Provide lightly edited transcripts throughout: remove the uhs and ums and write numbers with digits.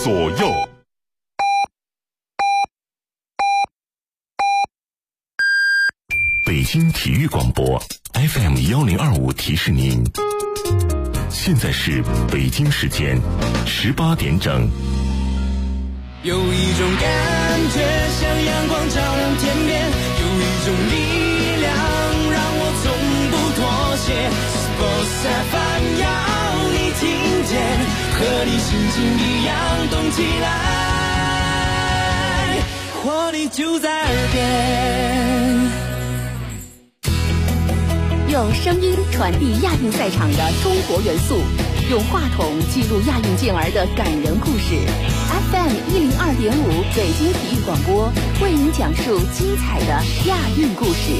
左右。北京体育广播 FM1025提示您，现在是北京时间18点整。 有一种感觉像阳光照亮天边，有一种力量让我从不妥协。Sports FM 要你听见，和你心情一样动起来，活力就在耳边。 用声音传递亚运赛场的中国元素，用话筒记录亚运健儿的感人故事。FM102.5 北京体育广播为您讲述精彩的亚运故事。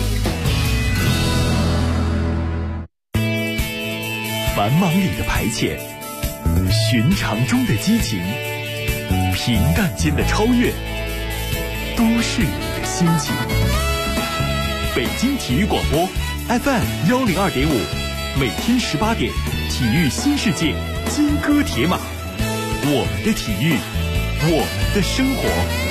繁忙里的排遣，寻常中的激情，平淡间的超越，都是你的心情。北京体育广播FM102.5，每天18点，体育新世界，金戈铁马，我们的体育，我们的生活。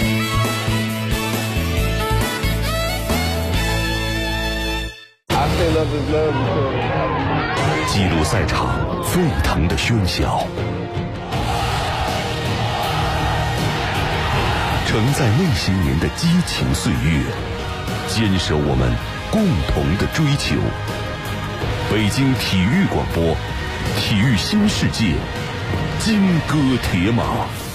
记录赛场沸腾的喧嚣，承载那些年的激情岁月，坚守我们共同的追求。北京体育广播，体育新世界，金戈铁马。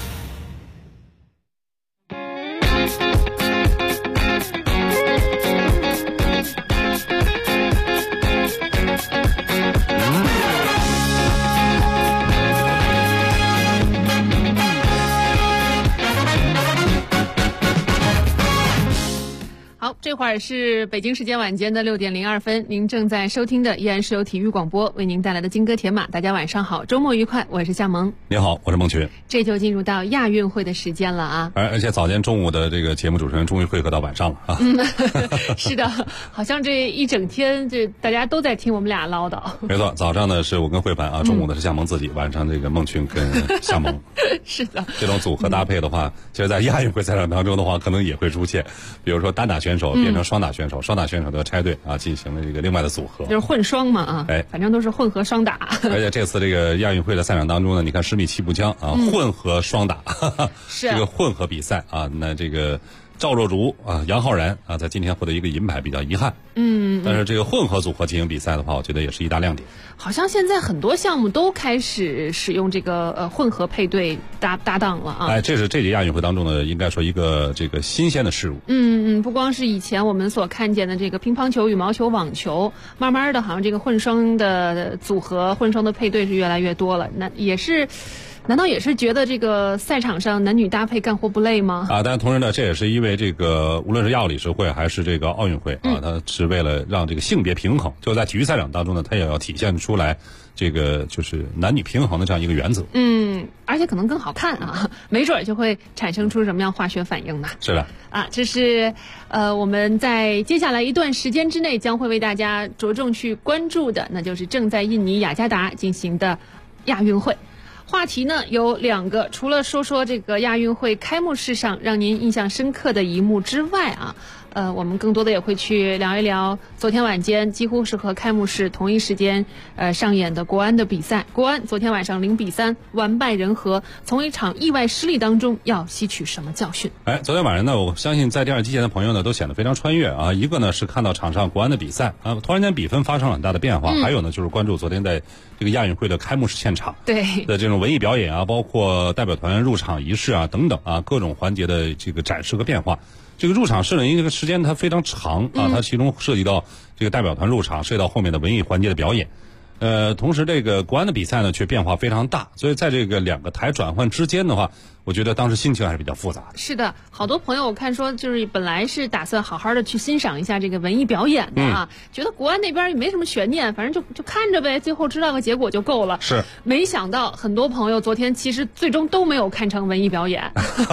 这会儿是北京时间晚间的6点02分，您正在收听的依然是由体育广播为您带来的金戈铁马。大家晚上好，周末愉快，我是夏萌。 你好，我是孟群。 这就进入到亚运会的时间了啊！ 而且早间中午的这个节目主持人终于会客到晚上了啊！ 是的，好像这一整天这大家都在听我们俩唠叨。 没错，早上呢是我跟慧凡啊，中午呢是夏萌自己，晚上这个孟群跟夏萌。 是的， 这种组合搭配的话，其实在亚运会赛场当中的话，可能也会出现，比如说单打选手变成双打选手，双打选手的拆队啊，进行了这个另外的组合， 就是混双嘛啊，反正都是混合双打。 而且这次这个亚运会的赛场当中呢，你看10米气步枪啊，混合双打， 是这个混合比赛啊，那这个赵若竹啊、杨浩然啊，在今天获得一个银牌，比较遗憾。但是这个混合组合进行比赛的话，我觉得也是一大亮点。 好像现在很多项目都开始使用这个混合配对搭档了啊。 这是这届亚运会当中的应该说一个这个新鲜的事物。 不光是以前我们所看见的这个乒乓球、羽毛球、网球，慢慢的好像这个混双的组合、混双的配对是越来越多了。难道也是觉得这个赛场上男女搭配干活不累吗？ 但是同时呢，这也是因为这个无论是亚奥理事会还是这个奥运会啊，它是为了让这个性别平衡，就在体育赛场当中呢，它也要体现出来这个就是男女平衡的这样一个原则。 而且可能更好看啊，没准就会产生出什么样化学反应呢？ 是的这是我们在接下来一段时间之内将会为大家着重去关注的，那就是正在印尼雅加达进行的亚运会。话题呢有2个，除了说这个亚运会开幕式上让您印象深刻的一幕之外啊，我们更多的也会去聊一聊昨天晚间几乎是和开幕式同一时间上演的国安的比赛。国安昨天晚上0比3完败人和，从一场意外失利当中要吸取什么教训？ 昨天晚上呢，我相信在电视机前的朋友呢都显得非常穿越啊。一个呢是看到场上国安的比赛啊，突然间比分发生了很大的变化，还有呢就是关注昨天在这个亚运会的开幕式现场的这种文艺表演啊，包括代表团入场仪式啊等等啊，各种环节的这个展示和变化。这个入场式呢，因为这个时间它非常长啊，它其中涉及到这个代表团入场，涉及到后面的文艺环节的表演。同时这个国安的比赛呢却变化非常大，所以在这个2个台转换之间的话，我觉得当时心情还是比较复杂的。 是的，好多朋友我看说就是本来是打算好好的去欣赏一下这个文艺表演的啊，觉得国安那边也没什么悬念，反正就看着呗，最后知道个结果就够了。 是， 没想到很多朋友昨天其实最终都没有看成文艺表演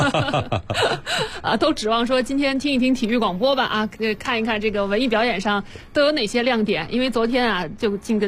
都指望说今天听一听体育广播吧啊，看一看这个文艺表演上都有哪些亮点。因为昨天啊就竟跟这个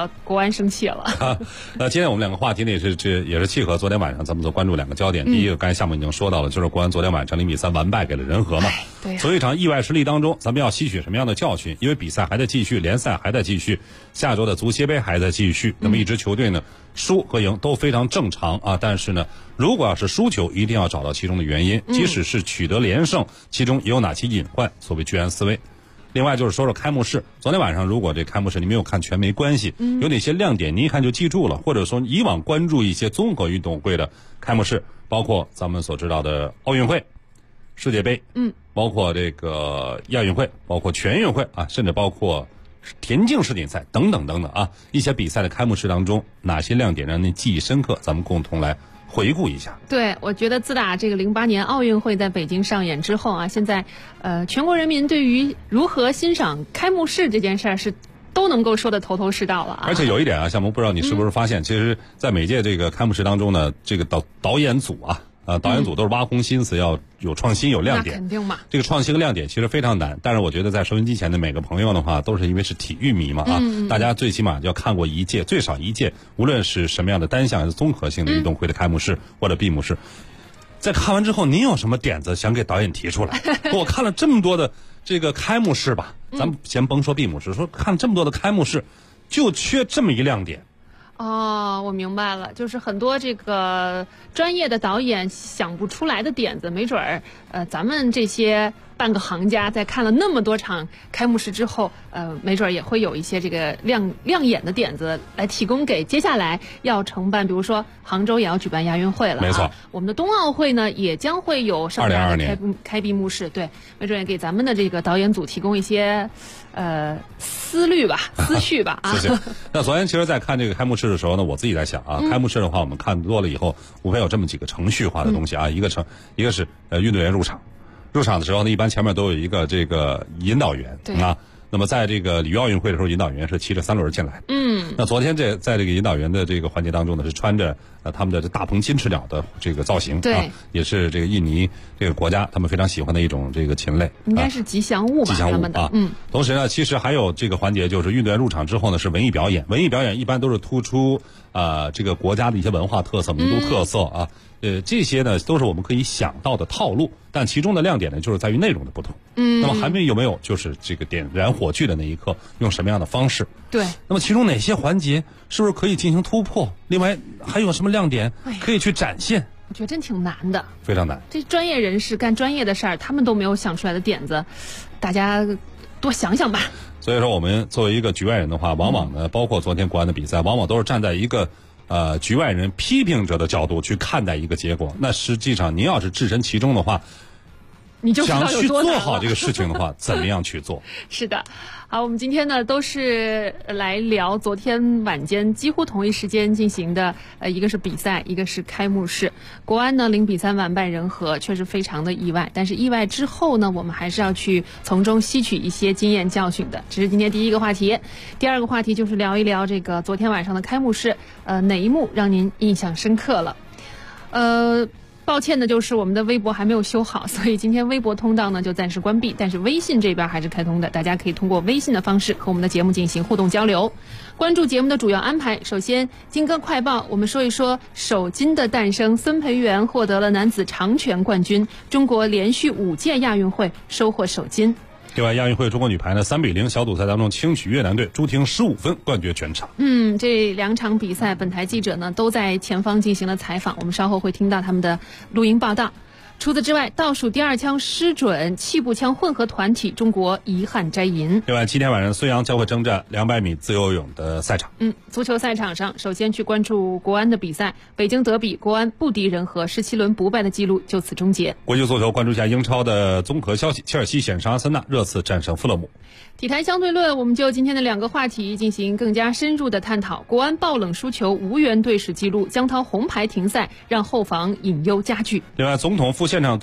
国安生气了。 今天我们两个话题呢也是契合昨天晚上咱们所关注两个焦点。第一个，刚才项目已经说到了，就是国安昨天晚上0-3完败给了人和嘛。 对。 所以一场意外失利当中，咱们要吸取什么样的教训？因为比赛还在继续，联赛还在继续，下周的足协杯还在继续。那么一支球队呢，输和赢都非常正常啊。但是呢，如果要是输球，一定要找到其中的原因。即使是取得连胜，其中也有哪些隐患？所谓居安思危。另外就是说说开幕式，昨天晚上如果这开幕式你没有看全没关系，有哪些亮点你一看就记住了，或者说以往关注一些综合运动会的开幕式，包括咱们所知道的奥运会、世界杯，包括这个亚运会，包括全运会啊，甚至包括田径世锦赛等等等等啊，一些比赛的开幕式当中哪些亮点让您记忆深刻，咱们共同来回顾一下。 对，我觉得自打这个08年奥运会在北京上演之后啊，现在全国人民对于如何欣赏开幕式这件事儿是都能够说得头头是道了啊。 而且有一点啊，项目不知道你是不是发现，其实在每届这个开幕式当中呢，这个导演组啊，导演组都是挖空心思要有创新有亮点。 那肯定嘛。 这个创新和亮点其实非常难，但是我觉得在收音机前的每个朋友的话，都是因为是体育迷嘛啊，大家最起码要看过一届，最少一届，无论是什么样的单项还是综合性的运动会的开幕式或者闭幕式，在看完之后，您有什么点子想给导演提出来？我看了这么多的这个开幕式吧，咱们先甭说闭幕式，说看了这么多的开幕式，就缺这么一亮点。 哦，我明白了，就是很多这个专业的导演想不出来的点子，没准儿咱们这些半个行家在看了那么多场开幕式之后，没准儿也会有一些这个亮眼的点子来提供给接下来要承办，比如说杭州也要举办亚运会了， 没错， 我们的冬奥会呢也将会有盛大的开闭幕式，对，没准也给咱们的这个导演组提供一些思绪吧啊。 那昨天其实在看这个开幕式的时候呢，我自己在想啊，开幕式的话我们看多了以后，无非有这么几个程序化的东西啊，一个是运动员入场的时候呢，一般前面都有一个这个引导员啊。那么在这个里约奥运会的时候，引导员是骑着3轮进来的。那昨天在这个引导员的这个环节当中呢，是穿着他们的大鹏金翅鸟的这个造型， 对， 也是这个印尼这个国家他们非常喜欢的一种这个禽类， 应该是吉祥物吧，他们的。 同时呢，其实还有这个环节，就是运动员入场之后呢是文艺表演，文艺表演一般都是突出这个国家的一些文化特色、民族特色啊。这些呢都是我们可以想到的套路，但其中的亮点呢就是在于内容的不同。那么还有没有就是这个点燃火炬的那一刻用什么样的方式？ 对。 那么其中哪些环节是不是可以进行突破？另外还有什么亮点可以去展现？ 我觉得真挺难的， 非常难。 这专业人士干专业的事儿，他们都没有想出来的点子，大家多想想吧。 所以说，我们作为一个局外人的话，往往呢，包括昨天国安的比赛，往往都是站在一个局外人批评者的角度去看待一个结果。那实际上，您要是置身其中的话， 你就想去做好这个事情的话，怎么样去做？ 是的。好，我们今天呢都是来聊昨天晚间几乎同一时间进行的，一个是比赛，一个是开幕式。国安呢0-3完败人和，确实非常的意外。但是意外之后呢，我们还是要去从中吸取一些经验教训的。这是今天第一个话题。第二个话题就是聊一聊这个昨天晚上的开幕式，哪一幕让您印象深刻了？抱歉的就是我们的微博还没有修好，所以今天微博通道呢就暂时关闭，但是微信这边还是开通的，大家可以通过微信的方式和我们的节目进行互动交流。关注节目的主要安排，首先金歌快报，我们说一说首金的诞生，孙培元获得了男子长拳冠军，中国连续5届亚运会收获首金。 另外，亚运会中国女排呢3-0小组赛当中轻取越南队，朱婷15分冠绝全场。 这2场比赛，本台记者呢都在前方进行了采访，我们稍后会听到他们的录音报道。除此之外，倒数第2枪失准，气步枪混合团体中国遗憾摘银。 另外，7天晚上孙杨将会征战200米自由泳的赛场。 足球赛场上，首先去关注国安的比赛，北京德比，国安不敌人和，17轮不败的记录就此终结。 国际足球关注一下英超的综合消息，切尔西险胜阿森纳，热刺战胜富勒姆。 体坛相对论，我们就今天的2个话题进行更加深入的探讨。国安爆冷输球，无缘队史纪录，江涛红牌停赛，让后防隐忧加剧。 另外，总统赴现场途中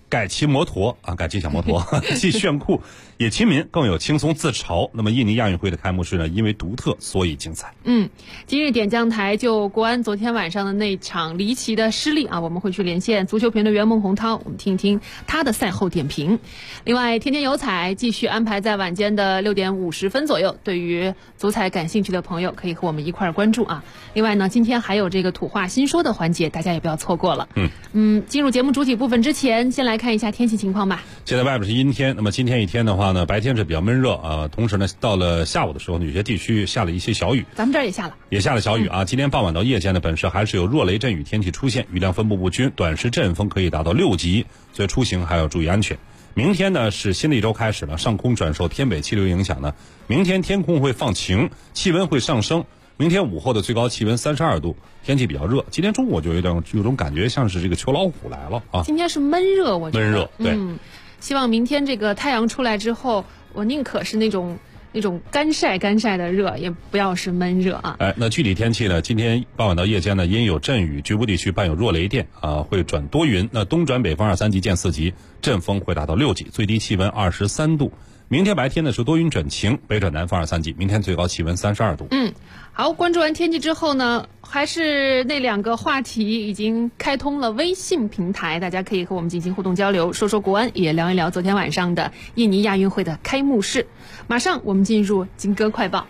改骑摩托啊，改骑小摩托，既炫酷也亲民，更有轻松自嘲。那么印尼亚运会的开幕式呢，因为独特，所以精彩。 今日点将台就国安昨天晚上的那场离奇的失利啊，我们会去连线足球评论员孟洪涛，我们听一听他的赛后点评。另外，天天有彩继续安排在晚间的6点50分左右，对于足彩感兴趣的朋友可以和我们一块儿关注啊。另外呢，今天还有这个土话新说的环节，大家也不要错过了。进入节目主体部分之前，先来看一下天气情况吧。 现在外边是阴天，那么今天一天的话呢，白天是比较闷热啊，同时呢，到了下午的时候呢，有些地区下了一些小雨。 咱们这儿也下了小雨啊。今天傍晚到夜间呢，本市还是有弱雷阵雨天气出现，雨量分布不均，短时阵风可以达到6级，所以出行还要注意安全。明天呢是新的一周开始了，上空转受偏北气流影响呢，明天天空会放晴，气温会上升。明天午后的最高气温32度，天气比较热。今天中午就有种感觉，像是这个秋老虎来了啊！ 今天是闷热，我觉得闷热，对。 希望明天这个太阳出来之后，我宁可是那种干晒的热，也不要是闷热啊。 那具体天气呢？今天傍晚到夜间呢，阴有阵雨，局部地区伴有弱雷电啊，会转多云。那东转北风2、3级见4级，阵风会达到6级，最低气温23度。明天白天呢是多云转晴，北转南风2、3级，明天最高气温32度。 好，关注完天气之后呢，还是那2个话题已经开通了微信平台，大家可以和我们进行互动交流，说说国安，也聊一聊昨天晚上的印尼亚运会的开幕式。马上我们进入金歌快报。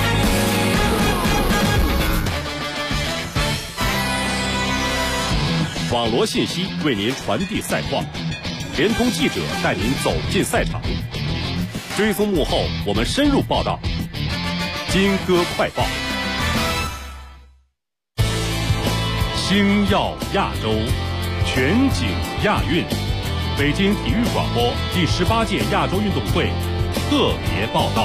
网罗信息为您传递赛况，联通记者带您走进赛场，追踪幕后，我们深入报道。金歌快报，星耀亚洲，全景亚运，北京体育广播第18届亚洲运动会特别报道。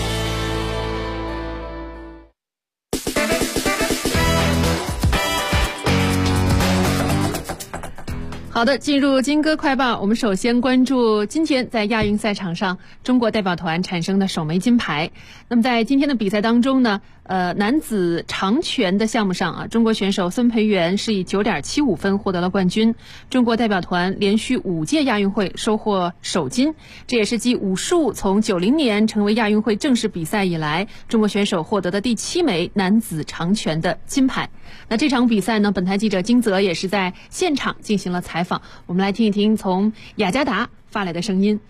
好的，进入金歌快报，我们首先关注今天在亚运赛场上中国代表团产生的首枚金牌。那么在今天的比赛当中呢，男子长拳的项目上啊，中国选手孙培元是以 9.75 分获得了冠军。中国代表团连续5届亚运会收获首金，这也是继武术从90年成为亚运会正式比赛以来，中国选手获得的第7枚男子长拳的金牌。那这场比赛呢，本台记者金泽也是在现场进行了采访，我们来听一听从雅加达发来的声音。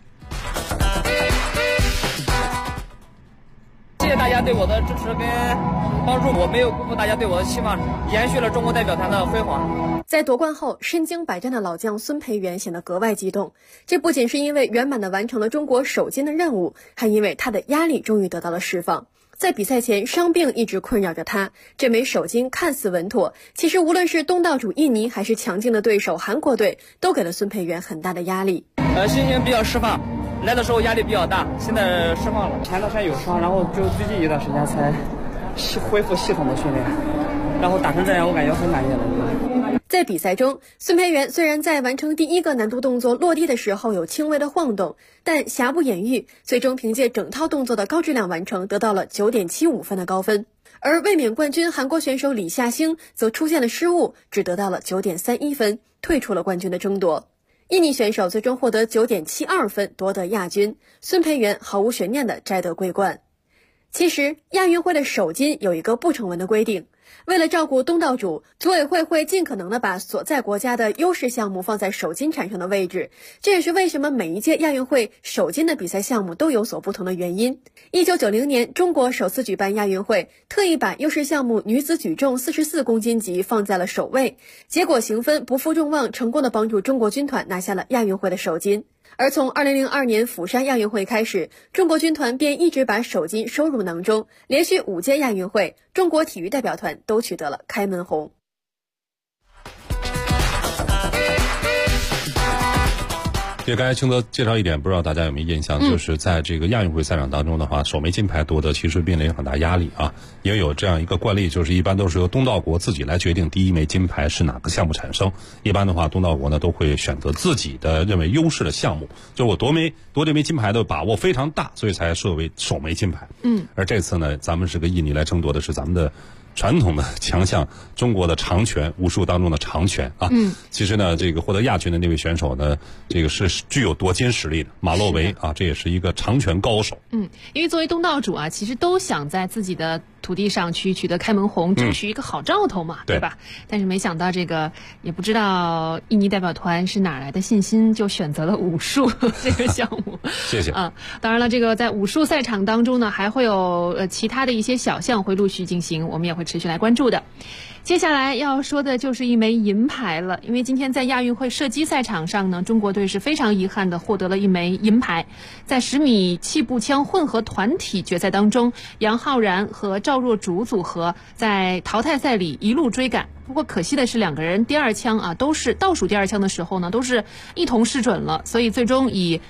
谢谢大家对我的支持跟帮助，我没有辜负大家对我的期望，延续了中国代表团的辉煌。 在夺冠后，身经百战的老将孙培元显得格外激动。这不仅是因为圆满地完成了中国首金的任务，还因为他的压力终于得到了释放。在比赛前，伤病一直困扰着他，这枚首金看似稳妥，其实无论是东道主印尼还是强劲的对手韩国队，都给了孙培元很大的压力。 心情比较释放，来的时候压力比较大，现在释放了。前段时间有伤，然后就最近一段时间才恢复系统的训练，然后打成这样，我感觉很满意了。 在比赛中，孙培元虽然在完成第1个难度动作落地的时候有轻微的晃动，但瑕不掩瑜，最终凭借整套动作的高质量完成，得到了 9.75 分的高分。而卫冕冠军韩国选手李夏星则出现了失误，只得到了 9.31 分，退出了冠军的争夺。印尼选手最终获得 9.72 分，夺得亚军，孙培元毫无悬念地摘得桂冠。其实亚运会的首金有一个不成文的规定，为了照顾东道主，组委会会尽可能的把所在国家的优势项目放在首金产生的位置，这也是为什么每一届亚运会首金的比赛项目都有所不同的原因。1990年中国首次举办亚运会，特意把优势项目女子举重44公斤级放在了首位，结果行分不负众望，成功的帮助中国军团拿下了亚运会的首金。而从2002年釜山亚运会开始，中国军团便一直把首金收入囊中，连续5届亚运会，中国体育代表团都取得了开门红。 也刚才清泽介绍一点，不知道大家有没有印象，就是在这个亚运会赛场当中的话，首枚金牌夺得其实面临很大压力啊，也有这样一个惯例，就是一般都是由东道国自己来决定第1枚金牌是哪个项目产生。一般的话，东道国呢都会选择自己的认为优势的项目，就是我夺这枚金牌的把握非常大，所以才设为首枚金牌。而这次呢，咱们是跟印尼来争夺的是咱们的传统的强项中国的长拳，武术当中的长拳啊。其实呢，这个获得亚军的那位选手呢，这个是具有夺金实力的马洛维啊，这也是一个长拳高手。 因为作为东道主啊，其实都想在自己的土地上去取得开门红，争取一个好兆头嘛，对吧？但是没想到这个也不知道印尼代表团是哪来的信心，就选择了武术这个项目。 谢谢啊。当然了，这个在武术赛场当中呢，还会有其他的一些小项会陆续进行，我们也会持续来关注的。接下来要说的就是一枚银牌了，因为今天在亚运会射击赛场上呢，中国队是非常遗憾的获得了一枚银牌。在10米气步枪混合团体决赛当中，杨浩然和赵若竹组合在淘汰赛里一路追赶。不过可惜的是，两个人第二枪啊，都是倒数第二枪的时候呢，都是一同失准了，所以最终以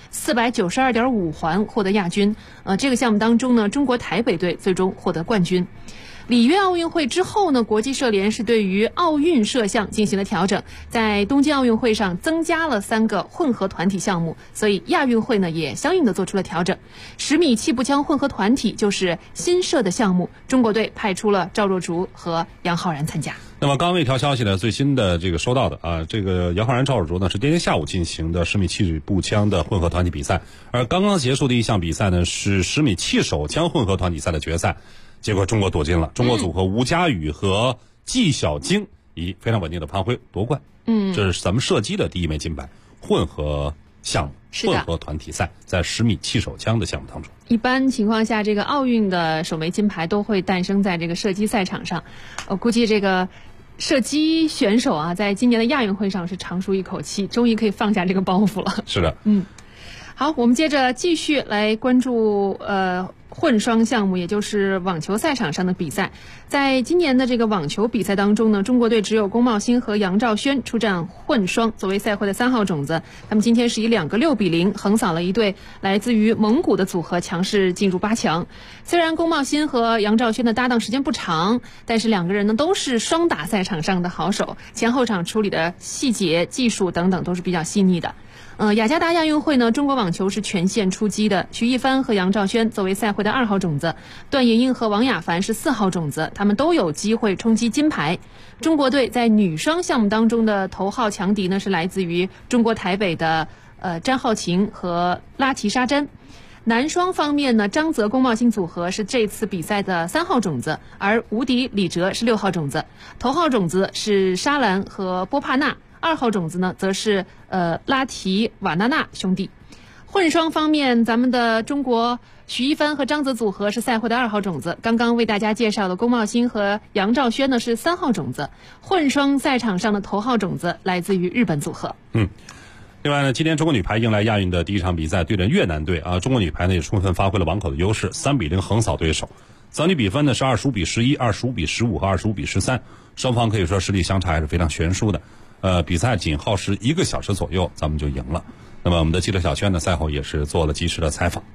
492.5环获得亚军。这个项目当中呢，中国台北队最终获得冠军。里约奥运会之后呢，国际射联是对于奥运射项进行了调整，在东京奥运会上增加了3个混合团体项目，所以亚运会呢也相应的做出了调整。10米气步枪混合团体就是新设的项目，中国队派出了赵若竹和杨浩然参加。 那么刚刚一条消息呢，最新的这个收到的啊，这个杨浩然、赵若竹呢是今天下午进行的10米气步枪的混合团体比赛，而刚刚结束的一项比赛呢是10米气手枪混合团体赛的决赛。结果中国夺金了，中国组合吴佳宇和纪晓晶以非常稳定的攀挥夺冠。这是咱们射击的第一枚金牌，混合项目，混合团体赛，在10米气手枪的项目当中。 一般情况下，这个奥运的首枚金牌都会诞生在这个射击赛场上。我估计这个射击选手啊，在今年的亚运会上是长舒一口气，终于可以放下这个包袱了。 是的， 好，我们接着继续来关注混双项目，也就是网球赛场上的比赛。在今年的这个网球比赛当中呢，中国队只有龚茂鑫和杨兆轩出战混双，作为赛会的3号种子。他们今天是以2个6比0横扫了一对来自于蒙古的组合，强势进入8强。虽然龚茂鑫和杨兆轩的搭档时间不长，但是两个人呢都是双打赛场上的好手，前后场处理的细节、技术等等都是比较细腻的。雅加达亚运会呢，中国网球是全线出击的。徐一帆和杨兆轩作为赛会的2号种子，段莹莹和王雅凡是4号种子，他们都有机会冲击金牌。中国队在女双项目当中的头号强敌呢，是来自于中国台北的詹皓晴和拉提沙詹。男双方面呢，张泽龚茂鑫组合是这次比赛的3号种子，而吴迪李哲是6号种子，头号种子是沙兰和波帕纳，2号种子呢则是拉提瓦纳纳兄弟。混双方面，咱们的中国徐一帆和张泽组合是赛会的2号种子，刚刚为大家介绍的龚茂鑫和杨兆轩呢是3号种子。混双赛场上的头号种子来自于日本组合。 另外呢，今天中国女排迎来亚运的第一场比赛，对阵越南队啊。中国女排呢也充分发挥了网口的优势，3比0横扫对手。总体比分呢是25比11、25比15和25比13，双方可以说实力相差还是非常悬殊的。比赛仅耗时1个小时左右，咱们就赢了。那么我们的记者小轩呢，赛后也是做了及时的采访。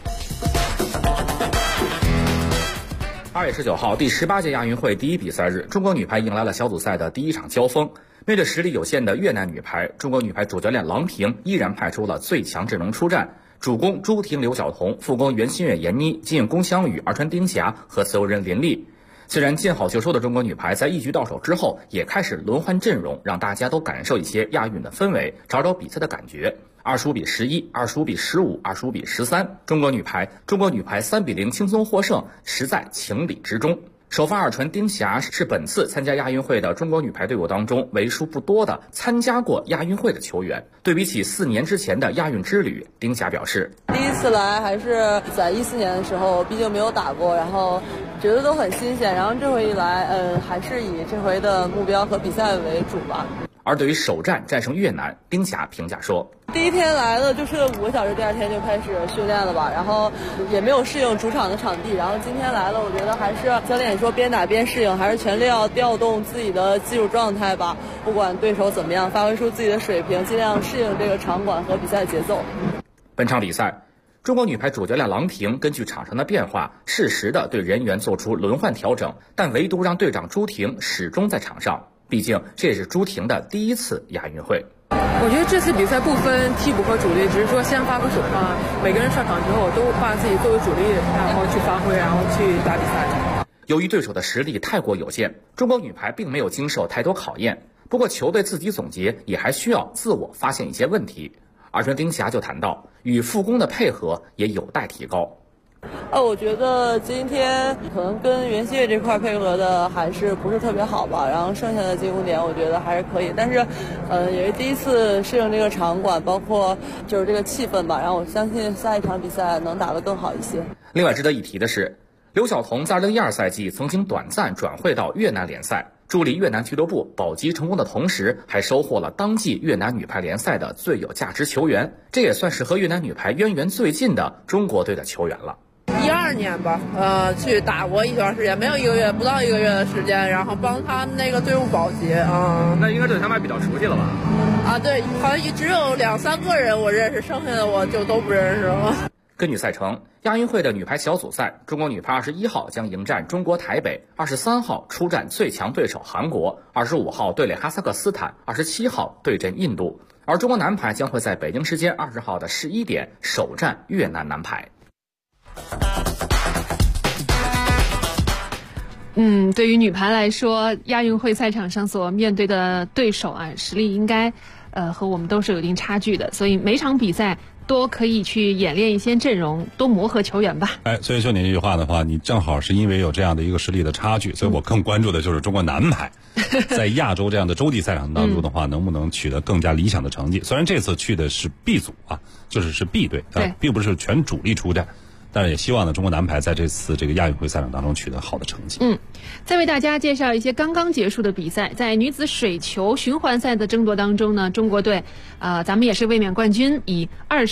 2月19号，第18届亚运会第一比赛日，中国女排迎来了小组赛的第一场交锋。面对实力有限的越南女排，中国女排主教练郎平依然派出了最强阵容出战，主攻朱婷、刘晓彤，副攻袁心玥、闫妮，进攻姜宇、二传丁霞和自由人林丽。虽然见好就收的中国女排在一局到手之后，也开始轮换阵容，让大家都感受一些亚运的氛围，找找比赛的感觉。25比11、25比15、25比13，中国女排3比0轻松获胜，实在情理之中。首发二传丁霞是本次参加亚运会的中国女排队伍当中为数不多的参加过亚运会的球员。对比起4年之前的亚运之旅，丁霞表示， 第一次来还是在14年的时候，毕竟没有打过，然后觉得都很新鲜，然后这回一来，还是以这回的目标和比赛为主吧。 而对于首战战胜越南，丁霞评价说， 第一天来了就睡了5个小时，第2天就开始训练了吧，然后也没有适应主场的场地，然后今天来了，我觉得还是教练也说边打边适应，还是全力要调动自己的技术状态吧，不管对手怎么样，发挥出自己的水平，尽量适应这个场馆和比赛节奏。 本场比赛，中国女排主教练郎平根据场上的变化，适时的对人员做出轮换调整，但唯独让队长朱婷始终在场上。毕竟这也是朱婷的第一次亚运会。 我觉得这次比赛不分替补和主力，只是说先发和首发，每个人上场之后都把自己作为主力，然后去发挥，然后去打比赛。 由于对手的实力太过有限，中国女排并没有经受太多考验。不过球队自己总结也还需要自我发现一些问题。而春丁霞就谈到，与副攻的配合也有待提高。 我觉得今天可能跟袁希玥这块配合的还是不是特别好吧，然后剩下的进攻点我觉得还是可以，但是也是第一次适应这个场馆，包括就是这个气氛吧，然后我相信下一场比赛能打得更好一些。 另外值得一提的是，刘晓彤在2012赛季曾经短暂转会到越南联赛，助力越南俱乐部保级成功的同时，还收获了当季越南女排联赛的最有价值球员，这也算是和越南女排渊源最近的中国队的球员了。 12年吧，去打过一段时间，没有不到一个月的时间，然后帮他那个队伍保级啊。 那应该对他们还比较熟悉了吧？ 对，好像只有2-3个人我认识，剩下的我就都不认识了。 根据赛程，亚运会的女排小组赛，中国女排21号将迎战中国台北，23号出战最强对手韩国，25号对垒哈萨克斯坦，27号对阵印度。而中国男排将会在北京时间20号的11点首战越南男排。 对于女排来说，亚运会赛场上所面对的对手啊，实力应该和我们都是有一定差距的，所以每场比赛多可以去演练一些阵容，多磨合球员吧。 所以说你这句话的话，你正好是因为有这样的一个实力的差距，所以我更关注的就是中国男排在亚洲这样的洲际赛场当中的话，能不能取得更加理想的成绩。虽然这次去的是 B 组啊，是 B 队，并不是全主力出战。但是也希望呢，中国男排在这次这个亚运会赛场当中取得好的成绩。 再为大家介绍一些刚刚结束的比赛。在女子水球循环赛的争夺当中呢，中国队咱们也是卫冕冠军，以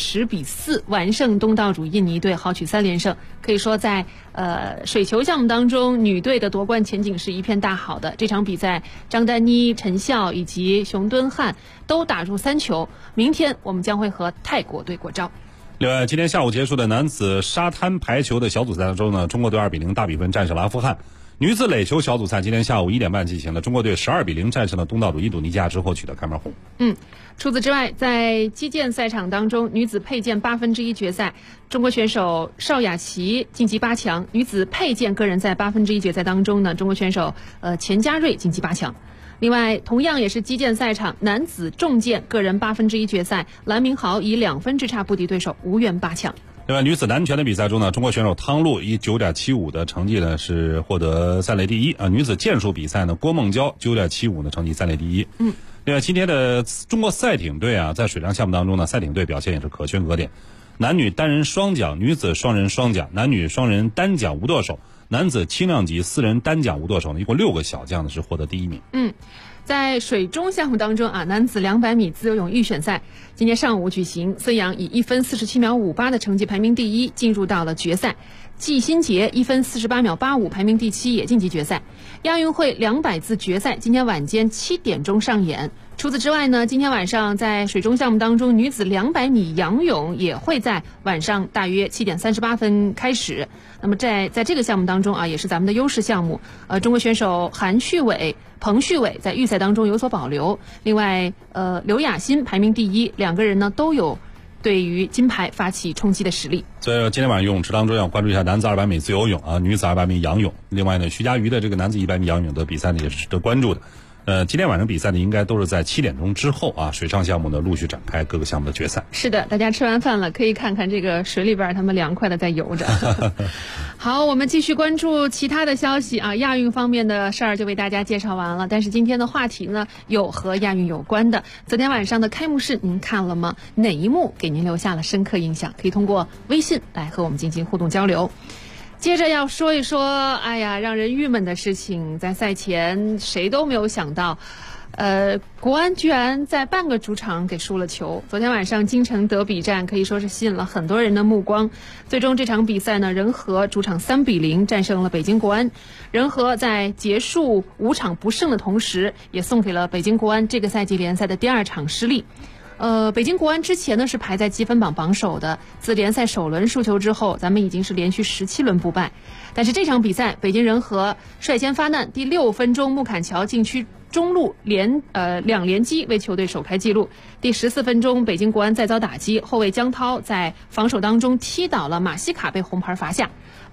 20-4完胜东道主印尼队，豪取3连胜。可以说在水球项目当中，女队的夺冠前景是一片大好的。这场比赛，张丹妮、陈笑以及熊敦汉都打入3球。明天我们将会和泰国队过招。 另外，今天下午结束的男子沙滩排球的小组赛当中呢，中国队2-0大比分战胜了阿富汗。女子垒球小组赛今天下午1点半进行了，中国队12-0战胜了东道主印度尼西亚之后取得开门红。 除此之外，在击剑赛场当中，女子佩剑1/8决赛，中国选手邵雅琪晋级8强；女子佩剑个人赛1/8决赛当中呢，中国选手钱嘉瑞晋级8强。另外，同样也是击剑赛场，男子重剑个人1/8决赛，蓝明豪以2分之差不敌对手，无缘8强。 另外，女子男拳的比赛中呢，中国选手汤露以9.75的成绩呢是获得赛类第一女子剑术比赛呢，郭梦娇9.75的成绩赛类第一。另外，今天的中国赛艇队在水上项目当中呢，赛艇队表现也是可圈可点。男女单人双桨、女子双人双桨、男女双人单桨无舵手、男子轻量级4人单桨无舵手呢，一共6个小将呢是获得第1名。 在水中项目当中男子200米自由泳预选赛今天上午举行，孙杨以1分47秒58的成绩排名第一，进入到了决赛。季新杰1分48秒85排名第7，也晋级决赛。亚运会200字决赛今天晚间7点钟上演。除此之外呢，今天晚上在水中项目当中，女子200米仰泳也会在晚上大约7点38分开始。那么在这个项目当中也是咱们的优势项目，中国选手韩旭伟、彭旭伟在预赛当中有所保留。另外，刘雅欣排名第一，2个人呢都有对于金牌发起冲击的实力。 所以今天晚上游泳池当中要关注一下男子200米自由泳女子200米仰泳。另外呢，徐嘉余的这个男子100米仰泳的比赛呢也是值得关注的。今天晚上比赛呢应该都是在7点钟之后水上项目呢陆续展开各个项目的决赛。 是的，大家吃完饭了可以看看这个水里边他们凉快的在游着。好，我们继续关注其他的消息亚运方面的事儿就为大家介绍完了，但是今天的话题呢有和亚运有关的。昨天晚上的开幕式您看了吗？哪一幕给您留下了深刻印象？可以通过微信来和我们进行互动交流。接着要说一说，让人郁闷的事情，在赛前谁都没有想到，国安居然在半个主场给输了球。昨天晚上京城德比战可以说是吸引了很多人的目光。最终这场比赛呢，人和主场3-0战胜了北京国安。人和在结束5场不胜的同时，也送给了北京国安这个赛季联赛的第2场失利。北京国安之前呢是排在积分榜榜首的，自联赛首轮输球之后，咱们已经是连续17轮不败。但是这场比赛，北京人和率先发难，第6分钟穆坎乔禁区中路2连击为球队首开纪录。第14分钟，北京国安再遭打击，后卫姜涛在防守当中踢倒了马西卡，被红牌罚下。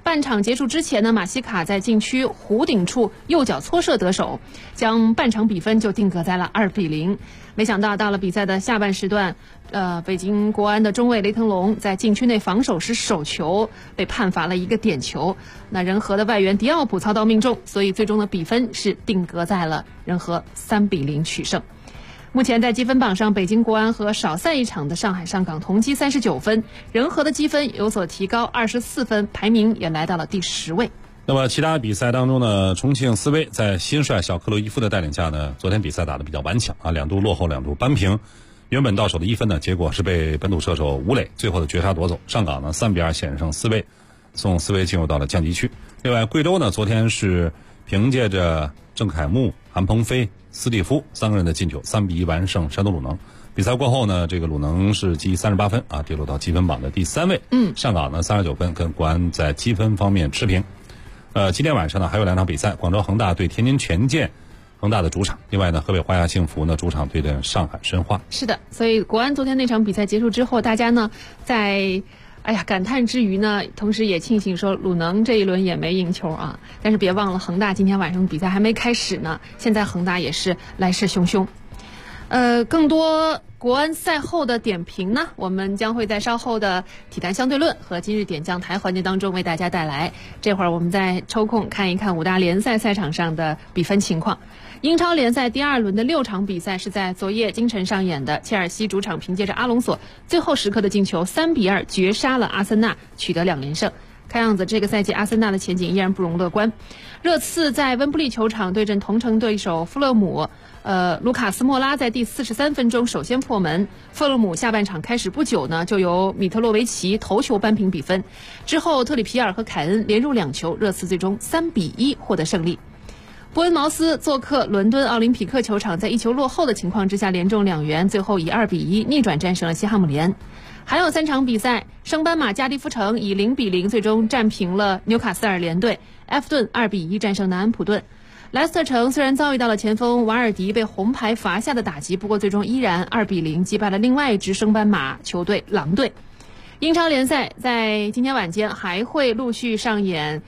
半场结束之前呢，马西卡在禁区弧顶处右脚搓射得手，将半场比分就定格在了2-0。没想到到了比赛的下半时段，北京国安的中卫雷腾龙在禁区内防守时手球被判罚了一个点球，那仁和的外援迪奥普操刀命中，所以最终的比分是定格在了仁和3-0取胜。目前在积分榜上，北京国安和少赛一场的上海上港同积39分，仁和的积分有所提高24分，排名也来到了第10位。 那么其他比赛当中呢，重庆斯威在新帅小克洛伊夫的带领下呢，昨天比赛打得比较顽强啊，2度落后2度扳平，原本到手的1分呢，结果是被本土射手吴磊最后的绝杀夺走。上港呢3-2险胜斯威，送斯威进入到了降级区。另外贵州呢昨天是凭借着郑凯木、韩鹏飞、斯蒂夫3个人的进球，3-1完胜山东鲁能。比赛过后呢，这个鲁能是积38分啊，跌落到积分榜的第3位。上港呢39分，跟国安在积分方面持平。今天晚上呢还有2场比赛，广州恒大对天津权健，恒大的主场。另外呢，河北华夏幸福呢主场对阵上海申花。 是的，所以国安昨天那场比赛结束之后，大家呢在感叹之余呢，同时也庆幸说鲁能这一轮也没赢球啊。但是别忘了恒大今天晚上比赛还没开始呢，现在恒大也是来势汹汹。更多国安赛后的点评呢，我们将会在稍后的体坛相对论和今日点将台环节当中为大家带来。这会儿我们再抽空看一看5大联赛赛场上的比分情况。英超联赛第2轮的6场比赛是在昨夜今晨上演的，切尔西主场凭借着阿隆索最后时刻的进球3-2绝杀了阿森纳，取得2连胜。看样子这个赛季阿森纳的前景依然不容乐观。热刺在温布利球场对阵同城对手富勒姆，卢卡斯莫拉在第43分钟首先破门，富勒姆下半场开始不久呢，就由米特洛维奇头球扳平比分，之后特里皮尔和凯恩连入2球，热刺最终3-1获得胜利。伯恩茅斯做客伦敦奥林匹克球场，在1球落后的情况之下连中2元，最后以2-1逆转战胜了西汉姆联。还有3场比赛，升班马加迪夫城以0-0最终战平了纽卡斯尔联队，埃弗顿2-1战胜南安普顿。莱斯特城虽然遭遇到了前锋瓦尔迪被红牌罚下的打击，不过最终依然2-0击败了另外一支升班马球队狼队。英超联赛在今天晚间还会陆续上演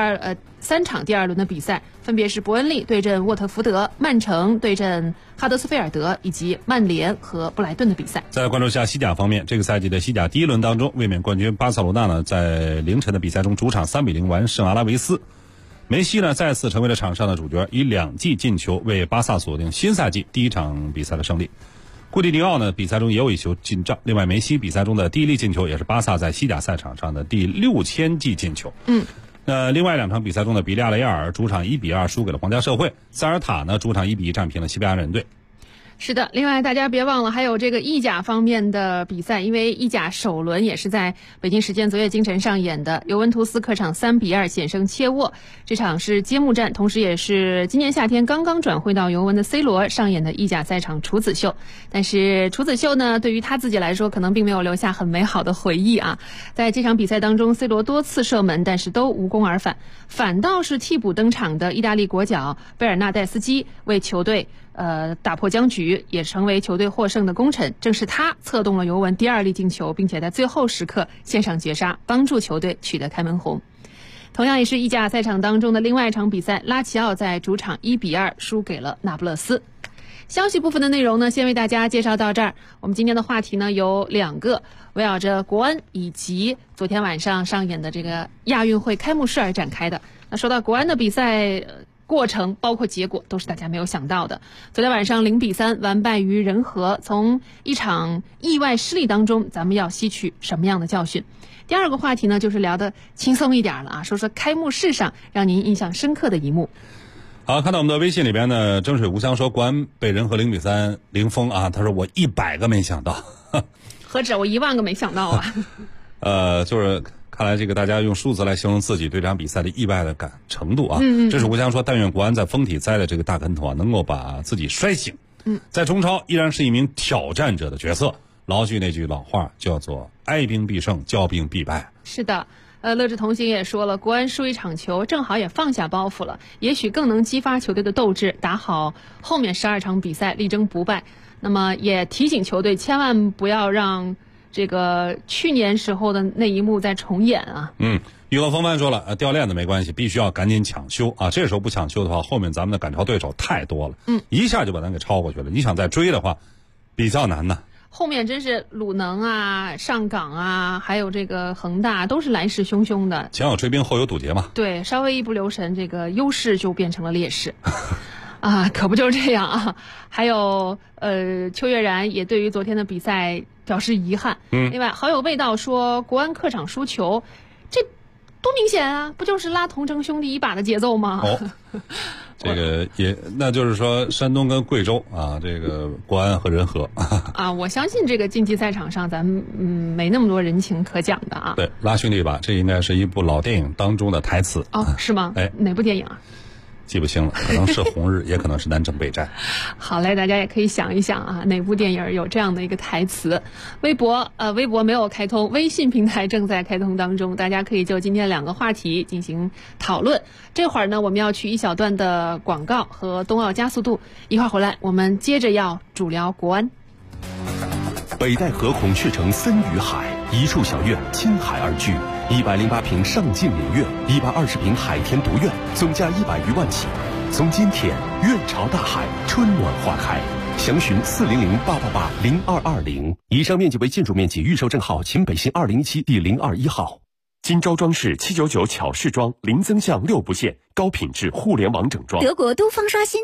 3场第2轮的比赛，分别是伯恩利对阵沃特福德，曼城对阵哈德斯菲尔德，以及曼联和布莱顿的比赛。 再关注一下西甲方面，这个赛季的西甲第1轮当中，卫冕冠军巴塞罗那呢在凌晨的比赛中主场3-0完胜阿拉维斯。梅西呢再次成为了场上的主角，以2记进球为巴萨锁定新赛季第1场比赛的胜利。库蒂尼奥呢比赛中也有1球进账，另外梅西比赛中的第1粒进球也是巴萨在西甲赛场上的第6000记进球。另外2场比赛中的比利亚雷亚尔主场1-2输给了皇家社会，塞尔塔呢主场1-1战平了西班牙人队。 是的，另外大家别忘了还有这个意甲方面的比赛，因为意甲首轮也是在北京时间昨夜今晨上演的，尤文图斯客场3-2险胜切沃，这场是揭幕战，同时也是今年夏天刚刚转会到尤文的 C 罗上演的意甲赛场处子秀。但是处子秀呢，对于他自己来说可能并没有留下很美好的回忆啊。在这场比赛当中 C 罗多次射门，但是都无功而返，反倒是替补登场的意大利国脚贝尔纳代斯基为球队打破僵局，也成为球队获胜的功臣。正是他策动了尤文第2粒进球，并且在最后时刻献上绝杀，帮助球队取得开门红。同样也是意甲赛场当中的另外一场比赛，拉齐奥在主场1-2输给了那不勒斯。消息部分的内容呢，先为大家介绍到这儿。我们今天的话题呢有2个，围绕着国安以及昨天晚上上演的这个亚运会开幕式而展开的。那说到国安的比赛过程包括结果都是大家没有想到的。昨天晚上0-3完败于仁和，从一场意外失利当中咱们要吸取什么样的教训？第2个话题呢就是聊得轻松一点了啊，说说开幕式上让您印象深刻的一幕。 好，看到我们的微信里边呢，蒸水无香说国安被仁和0-3零封啊，他说我100个没想到。 何止我10000个没想到啊。 就是看来这个大家用数字来形容自己对这场比赛的意外的程度啊。这是吴翔说，但愿国安在封体栽的这个大跟头啊，能够把自己摔醒。在中超依然是一名挑战者的角色，牢记那句老话，叫做哀兵必胜，骄兵必败。 是的。乐之同行也说了，国安输1场球正好也放下包袱了，也许更能激发球队的斗志，打好后面12场比赛力争不败。那么也提醒球队千万不要让这个去年时候的那一幕再重演啊。 雨后风帆说了，掉链子没关系，必须要赶紧抢修啊！这时候不抢修的话，后面咱们的赶超对手太多了，一下就把咱给超过去了。你想再追的话，比较难呢。 后面真是鲁能啊、上港啊，还有这个恒大都是来势汹汹的。 前有追兵，后有堵截嘛。 对，稍微一不留神，这个优势就变成了劣势。啊，可不就是这样啊！还有邱月然也对于昨天的比赛表示遗憾。另外好有味道说国安客场输球，这多明显啊！不就是拉同城兄弟一把的节奏吗？ 这个也，那就是说山东跟贵州啊，这个国安和人和啊，我相信这个竞技赛场上咱们没那么多人情可讲的啊。 对，拉兄弟一把，这应该是一部老电影当中的台词。 是吗？哪部电影啊？ 记不清了，可能是红日，也可能是南征北战。 好嘞，大家也可以想一想啊，哪部电影有这样的一个台词？微博没有开通，微信平台正在开通当中，大家可以就今天2个话题进行讨论。这会儿呢，我们要去一小段的广告和冬奥加速度，一会儿回来我们接着要主聊国安。 北戴河孔雀城森与海，一处小院亲海而居，108平上静陵苑，120平海天独院，总价100余万起。从今天，院朝大海，春暖花开。详询400-888-0220。以上面积为建筑面积预售证号秦北新207第021号。金招装饰799巧饰装，零增项6不限，高品质互联网整装。 德国都方刷新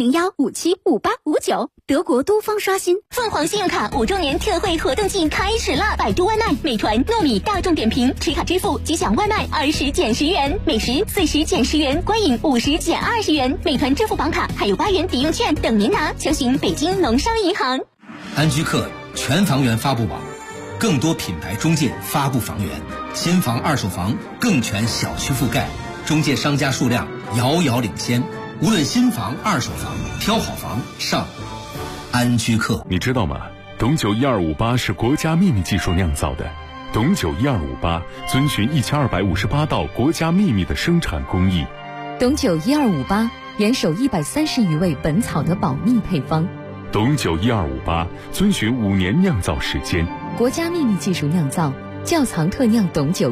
400-1575859，德国都方刷新。凤凰信用卡5周年特惠活动季开始了！百度外卖、美团、糯米、大众点评持卡支付即享外卖20减10元，美食40减10元，观影50减20元。美团支付宝卡还有8元抵用券等您拿，详询北京农商银行。 安居客全房源发布网，更多品牌中介发布房源，新房二手房更全小区覆盖，中介商家数量遥遥领先。无论新房二手房，挑好房上安居客。 你知道吗？董酒1258是国家秘密技术酿造的。董酒1258遵循1258道国家秘密的生产工艺。 董酒1258严守130余味本草的保密配方。 董酒1258遵循5年酿造时间， 国家秘密技术酿造，窖藏特酿董酒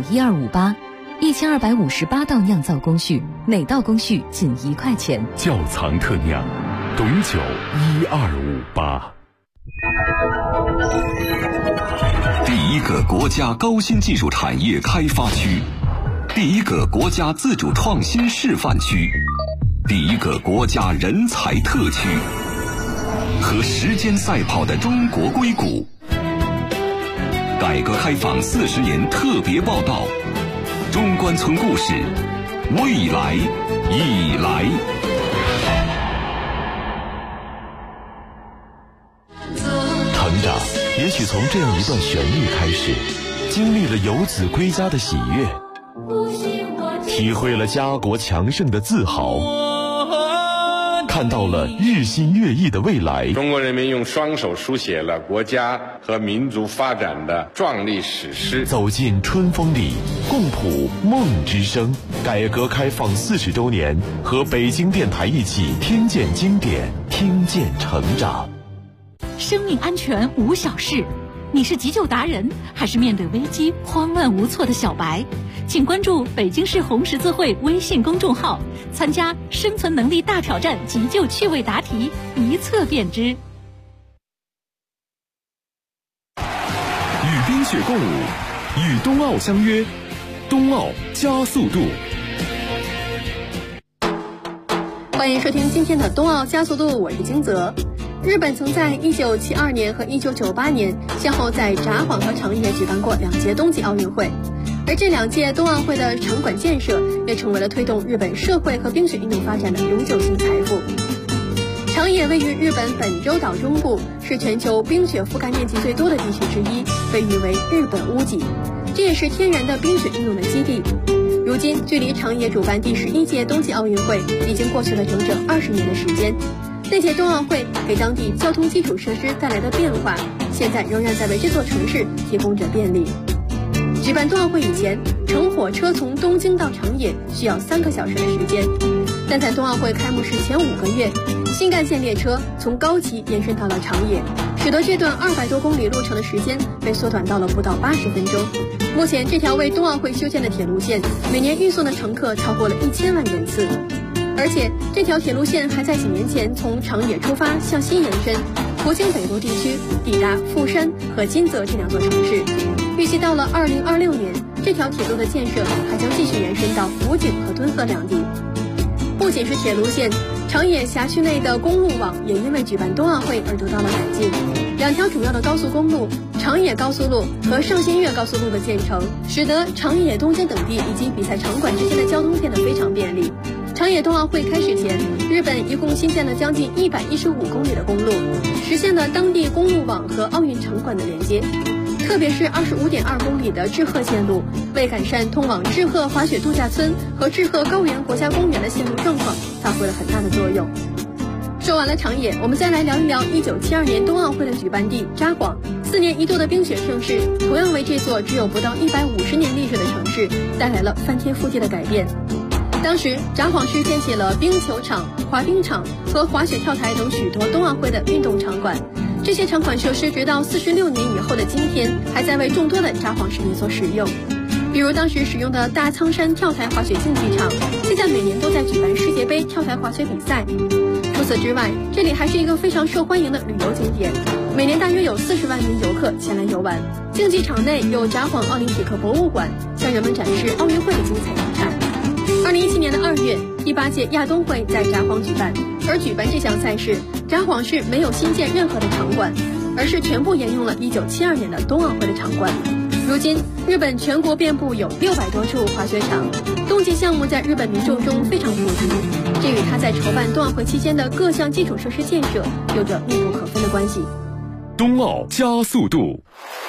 1258，1258道酿造工序，每道工序仅1块钱。 窖藏特酿，董酒1258。第一个国家高新技术产业开发区，第一个国家自主创新示范区，第一个国家人才特区。和时间赛跑的中国硅谷，改革开放40年特别报道，中关村故事，未来已来。成长也许从这样一段旋律开始，经历了游子归家的喜悦，体会了家国强盛的自豪，看到了日新月异的未来。 中国人民用双手书写了国家和民族发展的壮丽史诗。 走进春风里，共谱梦之声。改革开放40周年，和北京电台一起听见经典，听见成长。 生命安全无小事，你是急救达人，还是面对危机慌乱无措的小白？请关注北京市红十字会微信公众号，参加生存能力大挑战急救趣味答题，一测便知。与冰雪共舞，与冬奥相约，冬奥加速度。 欢迎收听今天的冬奥加速度，我是金泽。日本曾在1972年和1998年先后在札幌和长野举办过2届冬季奥运会，而这2届冬奥会的场馆建设也成为了推动日本社会和冰雪运动发展的永久性财富。长野位于日本本州岛中部，是全球冰雪覆盖面积最多的地区之一，被誉为日本屋脊，这也是天然的冰雪运动的基地。如今距离长野主办第11届冬季奥运会已经过去了整整20年的时间，那届冬奥会给当地交通基础设施带来的变化，现在仍然在为这座城市提供着便利。举办冬奥会以前，乘火车从东京到长野需要3个小时的时间，但在冬奥会开幕式前5个月，新干线列车从高崎延伸到了长野， 使得这段200多公里路程的时间被缩短到了不到80分钟。目前这条为冬奥会修建的铁路线，每年运送的乘客超过了1000万人次。而且这条铁路线还在几年前从长野出发向西延伸，途经北部地区，抵达富山和金泽这2座城市。预计到了2026年，这条铁路的建设还将继续延伸到福井和敦贺两地。不仅是铁路线，长野辖区内的公路网也因为举办冬奥会而得到了改进。2条主要的高速公路长野高速路和上信越高速路的建成，使得长野、东京等地以及比赛场馆之间的交通变得非常便利。长野冬奥会开始前，日本一共新建了将近115公里的公路，实现了当地公路网和奥运场馆的连接。特别是25.2公里的志贺线路，为改善通往志贺滑雪度假村和志贺高原国家公园的线路状况发挥了很大的作用。说完了长野，我们再来聊一聊1972年冬奥会的举办地札幌。4年一度的冰雪盛世，同样为这座只有不到150年历史的城市带来了翻天覆地的改变。当时札幌市建起了冰球场、滑冰场和滑雪跳台等许多冬奥会的运动场馆。这些场馆设施直到46年以后的今天，还在为众多的札幌市民所使用。比如当时使用的大苍山跳台滑雪竞技场，现在每年都在举办世界杯跳台滑雪比赛。除此之外，这里还是一个非常受欢迎的旅游景点，每年大约有40万名游客前来游玩。竞技场内有札幌奥林匹克博物馆，向人们展示奥运会的精彩遗产。2017年的2月，第8届亚冬会在札幌举办，而举办这项赛事，札幌市没有新建任何的场馆，而是全部沿用了1972年的冬奥会的场馆。如今，日本全国遍布有600多处滑雪场，冬季项目在日本民众中非常普及，这与他在筹办冬奥会期间的各项基础设施建设有着密不可分的关系。 冬奥加速度，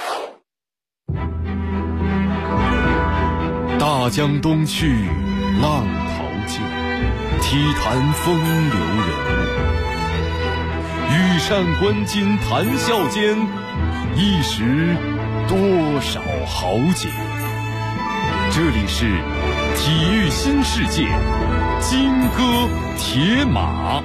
大江东去，浪淘尽，体坛风流人物，羽扇纶巾谈笑间，一时多少豪杰。这里是体育新世界，金戈铁马，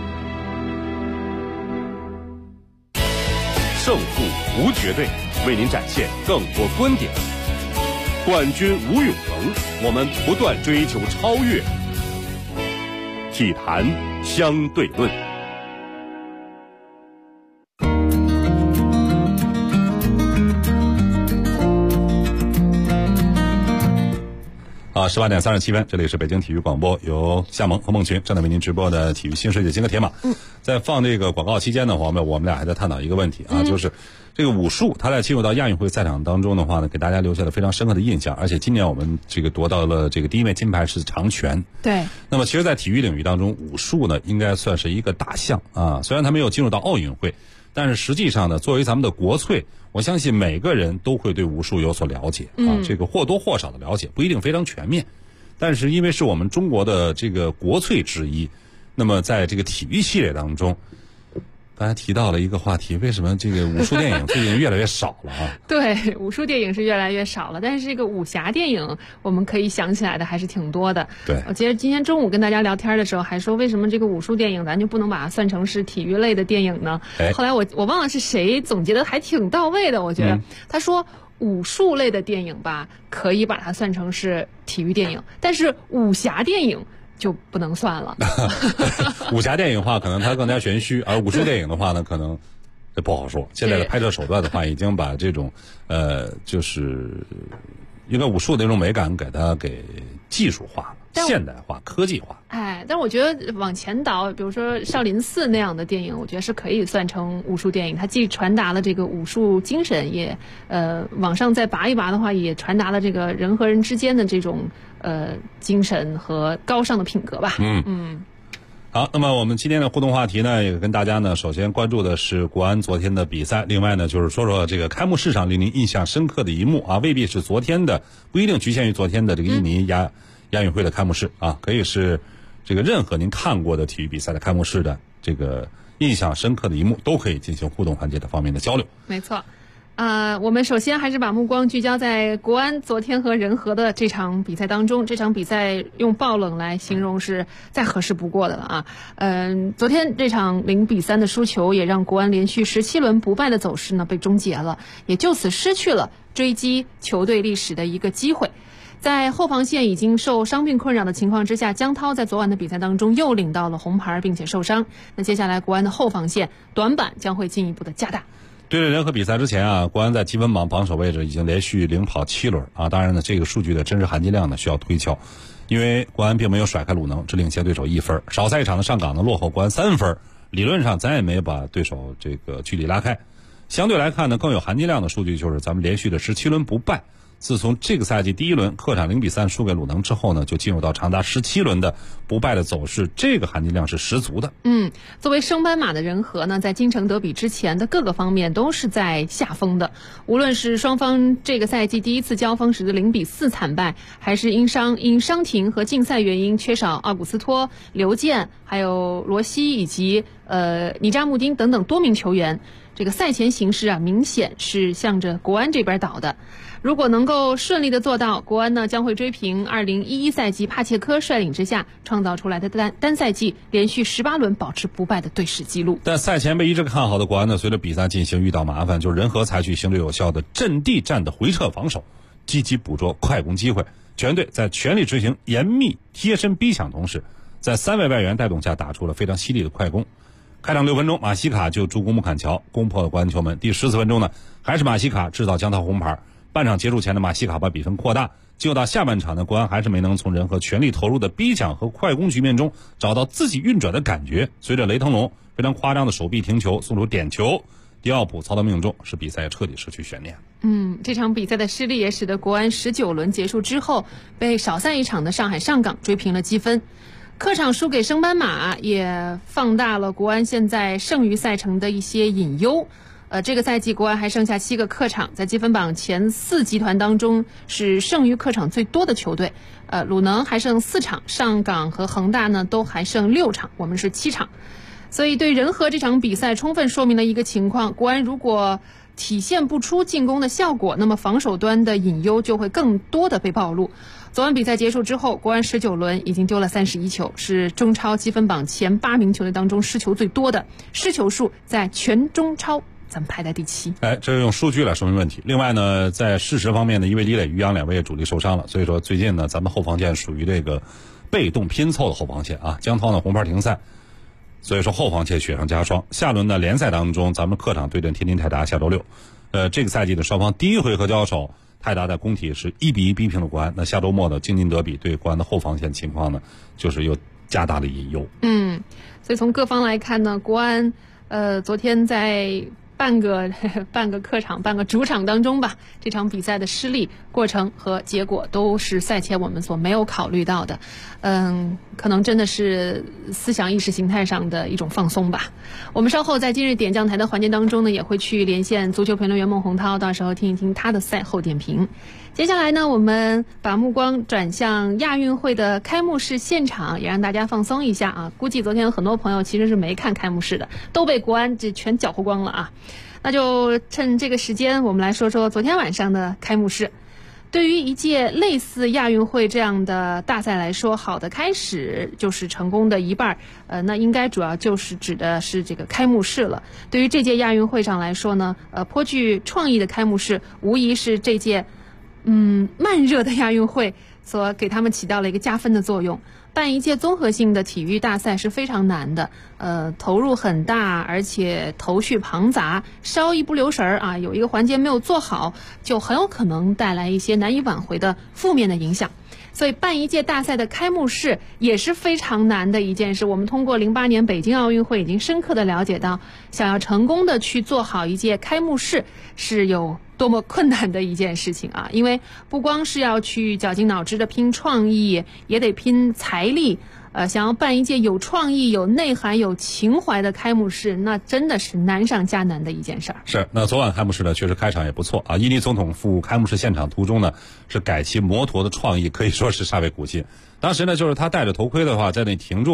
胜负无绝对，为您展现更多观点。冠军无永恒，我们不断追求超越。体坛相对论。18点37分，这里是北京体育广播，由夏萌和孟群正在为您直播的体育新世界金戈铁马。在放这个广告期间的话，我们俩还在探讨一个问题啊，就是这个武术，它在进入到亚运会赛场当中的话呢，给大家留下了非常深刻的印象。而且今年我们这个夺到了这个第1枚金牌是长拳。 对。 那么其实，在体育领域当中，武术呢应该算是一个大项啊。虽然它没有进入到奥运会，但是实际上呢，作为咱们的国粹，我相信每个人都会对武术有所了解啊。这个或多或少的了解，不一定非常全面。但是因为是我们中国的这个国粹之一，那么在这个体育系列当中，刚才提到了一个话题，为什么这个武术电影最近越来越少了啊？ 对，武术电影是越来越少了，但是这个武侠电影我们可以想起来的还是挺多的。 对， 我记得今天中午跟大家聊天的时候还说，为什么这个武术电影咱就不能把它算成是体育类的电影呢？后来我忘了是谁总结的还挺到位的，我觉得他说武术类的电影吧，可以把它算成是体育电影，但是武侠电影就不能算了。 武侠电影的话，可能它更加玄虚，而武术电影的话呢，可能这不好说。现在的拍摄手段的话，已经把这种就是应该武术的那种美感给技术化、现代化、科技化。 但是我觉得往前倒，比如说少林寺那样的电影，我觉得是可以算成武术电影。它既传达了这个武术精神，也往上再拔一拔的话，也传达了这个人和人之间的这种精神和高尚的品格吧。 好，那么我们今天的互动话题呢，也跟大家呢，首先关注的是国安昨天的比赛，另外呢，就是说说这个开幕式上令您印象深刻的一幕啊，未必是昨天的，不一定局限于昨天的这个印尼亚运会的开幕式啊，可以是这个任何您看过的体育比赛的开幕式的这个印象深刻的一幕，都可以进行互动环节的方面的交流。 没错。 我们首先还是把目光聚焦在国安昨天和仁和的这场比赛当中。这场比赛用爆冷来形容是再合适不过的了啊。昨天这场0-3的输球也让国安连续17轮不败的走势呢被终结了，也就此失去了追击球队历史的一个机会。在后防线已经受伤病困扰的情况之下，姜涛在昨晚的比赛当中又领到了红牌并且受伤。那接下来国安的后防线短板将会进一步的加大。 对阵仁和比赛之前啊，国安在积分榜榜首位置已经连续领跑7轮啊。当然呢，这个数据的真实含金量呢需要推敲，因为国安并没有甩开鲁能，只领先对手1分，少赛一场的上港呢落后国安3分，理论上咱也没把对手这个距离拉开。相对来看呢，更有含金量的数据就是咱们连续的17轮不败。自从这个赛季第1轮客场0-3输给鲁能之后呢，就进入到长达17轮的不败的走势，这个含金量是十足的。 作为升班马的仁和呢，在京城德比之前的各个方面都是在下风的。无论是双方这个赛季第一次交锋时的0-4惨败，还是因伤停和禁赛原因缺少奥古斯托、刘健、还有罗西以及尼扎穆丁等等多名球员，这个赛前形势啊，明显是向着国安这边倒的。如果能够顺利的做到，国安呢将会追平2011赛季帕切科率领之下创造出来的单赛季连续18轮保持不败的队史纪录。 但赛前被一直看好的国安呢，随着比赛进行遇到麻烦，就是仁和采取行之有效的阵地战的回撤防守，积极捕捉快攻机会，全队在全力执行严密贴身逼抢同时，在3位外援带动下打出了非常犀利的快攻。开场6分钟，马西卡就助攻穆坎乔攻破了国安球门。第14分钟呢，还是马西卡制造姜涛红牌。半场结束前的马西卡把比分扩大，进入到下半场的国安还是没能从仁和全力投入的逼抢和快攻局面中找到自己运转的感觉。随着雷腾龙非常夸张的手臂停球送出点球，迪奥普操刀命中，使比赛彻底失去悬念。 这场比赛的失利也使得国安19轮结束之后被少赛一场的上海上港追平了积分。客场输给升班马也放大了国安现在剩余赛程的一些隐忧。这个赛季国安还剩下7个客场，在积分榜前4集团当中是剩余客场最多的球队。鲁能还剩4场，上港和恒大呢都还剩6场，我们是7场。所以对仁和这场比赛充分说明了一个情况，国安如果体现不出进攻的效果，那么防守端的隐忧就会更多的被暴露。昨晚比赛结束之后，国安19轮已经丢了31球，是中超积分榜前8名球队当中失球最多的，失球数在全中超咱们排在第7。 这是用数据来说明问题。另外呢，在事实方面呢，因为李磊、于洋2位主力受伤了，所以说最近呢，咱们后防线属于这个被动拼凑的后防线啊。姜涛呢红牌停赛，所以说后防线雪上加霜。下轮的联赛当中，咱们客场对阵天津泰达，下周6。这个赛季的双方第一回合交手，泰达在工体是1-1逼平了国安。那下周末的京津德比对国安的后防线情况呢，就是有加大的隐忧。 所以从各方来看呢，国安昨天在半个客场半个主场当中吧，这场比赛的失利过程和结果都是赛前我们所没有考虑到的。可能真的是思想意识形态上的一种放松吧。我们稍后在今日点将台的环节当中呢，也会去连线足球评论员孟洪涛，到时候听一听他的赛后点评。接下来呢，我们把目光转向亚运会的开幕式现场，也让大家放松一下啊。估计昨天有很多朋友其实是没看开幕式的，都被国安这全搅和光了啊。那就趁这个时间，我们来说说昨天晚上的开幕式。对于一届类似亚运会这样的大赛来说，好的开始就是成功的一半，那应该主要就是指的是这个开幕式了。对于这届亚运会上来说呢，颇具创意的开幕式，无疑是这届慢热的亚运会所给他们起到了一个加分的作用。办一届综合性的体育大赛是非常难的，投入很大，而且头绪庞杂，稍一不留神啊，有一个环节没有做好，就很有可能带来一些难以挽回的负面的影响。所以办一届大赛的开幕式也是非常难的一件事。我们通过08年北京奥运会已经深刻的了解到，想要成功的去做好一届开幕式是有多么困难的一件事情啊！因为不光是要去绞尽脑汁的拼创意，也得拼财力。想要办一届有创意、有内涵、有情怀的开幕式，那真的是难上加难的一件事儿。 是，那昨晚开幕式呢，确实开场也不错啊。印尼总统赴开幕式现场途中呢，是改骑摩托的创意可以说是煞费苦心。当时呢，就是他戴着头盔的话，在那停住了，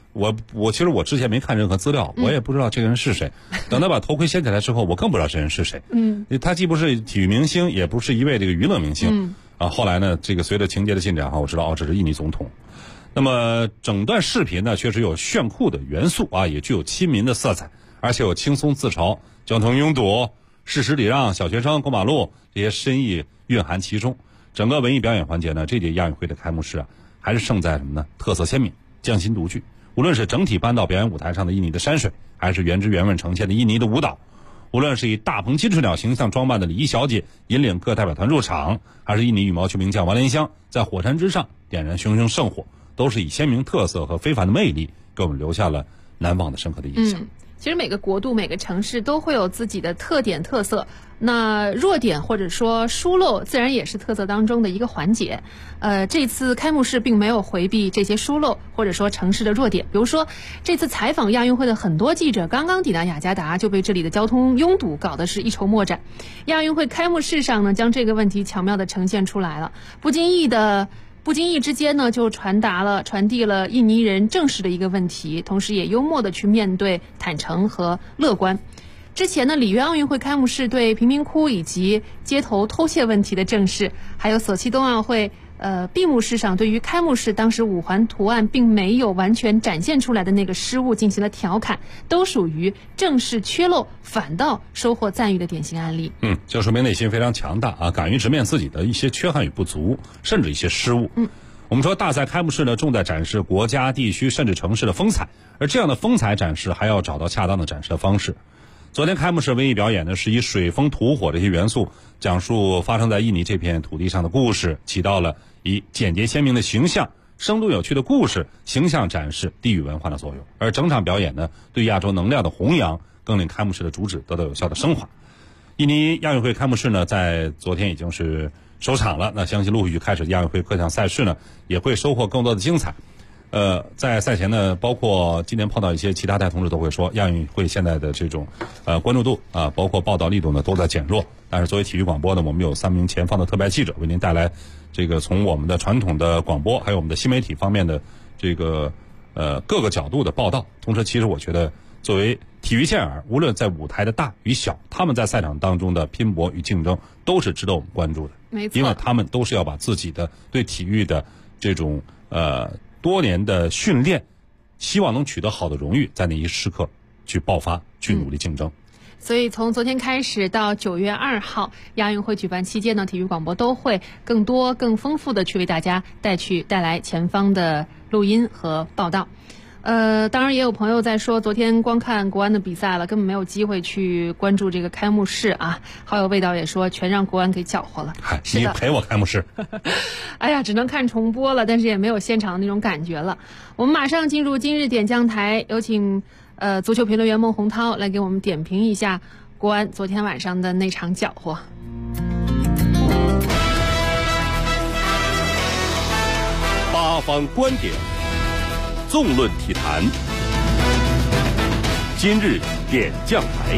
其实我之前没看任何资料，我也不知道这个人是谁。等他把头盔掀起来之后，我更不知道这人是谁。他既不是体育明星，也不是一位这个娱乐明星。后来呢，这个随着情节的进展我知道这是印尼总统。那么整段视频呢，确实有炫酷的元素也具有亲民的色彩，而且有轻松自嘲、交通拥堵、适时礼让、小学生过马路这些深意蕴含其中。整个文艺表演环节呢，这届亚运会的开幕式还是胜在什么呢？特色鲜明，匠心独具。无论是整体搬到表演舞台上的印尼的山水，还是原汁原味呈现的印尼的舞蹈，无论是以大鹏金翅鸟形象装扮的礼仪小姐引领各代表团入场，还是印尼羽毛球名将王莲香在火山之上点燃熊熊圣火，都是以鲜明特色和非凡的魅力给我们留下了难忘的深刻的印象。 其实每个国度每个城市都会有自己的特点特色，那弱点或者说疏漏自然也是特色当中的一个环节。这次开幕式并没有回避这些疏漏或者说城市的弱点，比如说这次采访亚运会的很多记者刚刚抵达雅加达就被这里的交通拥堵搞得是一筹莫展。亚运会开幕式上呢，将这个问题巧妙地呈现出来了，不经意之间呢，就传递了印尼人正视的一个问题，同时也幽默地去面对，坦诚和乐观。之前呢，里约奥运会开幕式对贫民窟以及街头偷窃问题的正视，还有索契冬奥会闭幕式上对于开幕式当时五环图案并没有完全展现出来的那个失误进行了调侃，都属于正视缺漏反倒收获赞誉的典型案例。 这说明内心非常强大敢于直面自己的一些缺憾与不足，甚至一些失误。我们说大赛开幕式呢，重在展示国家、地区甚至城市的风采，而这样的风采展示还要找到恰当的展示的方式。昨天开幕式文艺表演呢，是以水风土火这些元素讲述发生在印尼这片土地上的故事，起到了以简洁鲜明的形象、生动有趣的故事形象展示地域文化的作用。而整场表演呢，对亚洲能量的弘扬更令开幕式的主旨得到有效的升华。印尼亚运会开幕式呢，在昨天已经是收场了，那相信陆续开始亚运会各项赛事呢，也会收获更多的精彩。在赛前呢，包括今年碰到一些其他台同志都会说，亚运会现在的这种关注度包括报道力度呢都在减弱。但是作为体育广播呢，我们有3名前方的特派记者为您带来这个从我们的传统的广播还有我们的新媒体方面的这个各个角度的报道。同时，其实我觉得作为体育健儿，无论在舞台的大与小，他们在赛场当中的拼搏与竞争都是值得我们关注的。 没错， 因为他们都是要把自己的对体育的这种多年的训练，希望能取得好的荣誉，在那一时刻去爆发，去努力竞争。 所以从昨天开始到9月2号亚运会举办期间呢，体育广播都会更多更丰富的去为大家带来前方的录音和报道。当然也有朋友在说，昨天光看国安的比赛了，根本没有机会去关注这个开幕式好友味道也说，全让国安给搅和了。 你陪我开幕式。 哎呀，只能看重播了，但是也没有现场的那种感觉了。我们马上进入今日点将台，有请足球评论员孟洪涛来给我们点评一下国安昨天晚上的那场搅和。 八方观点，纵论体坛，今日点将台。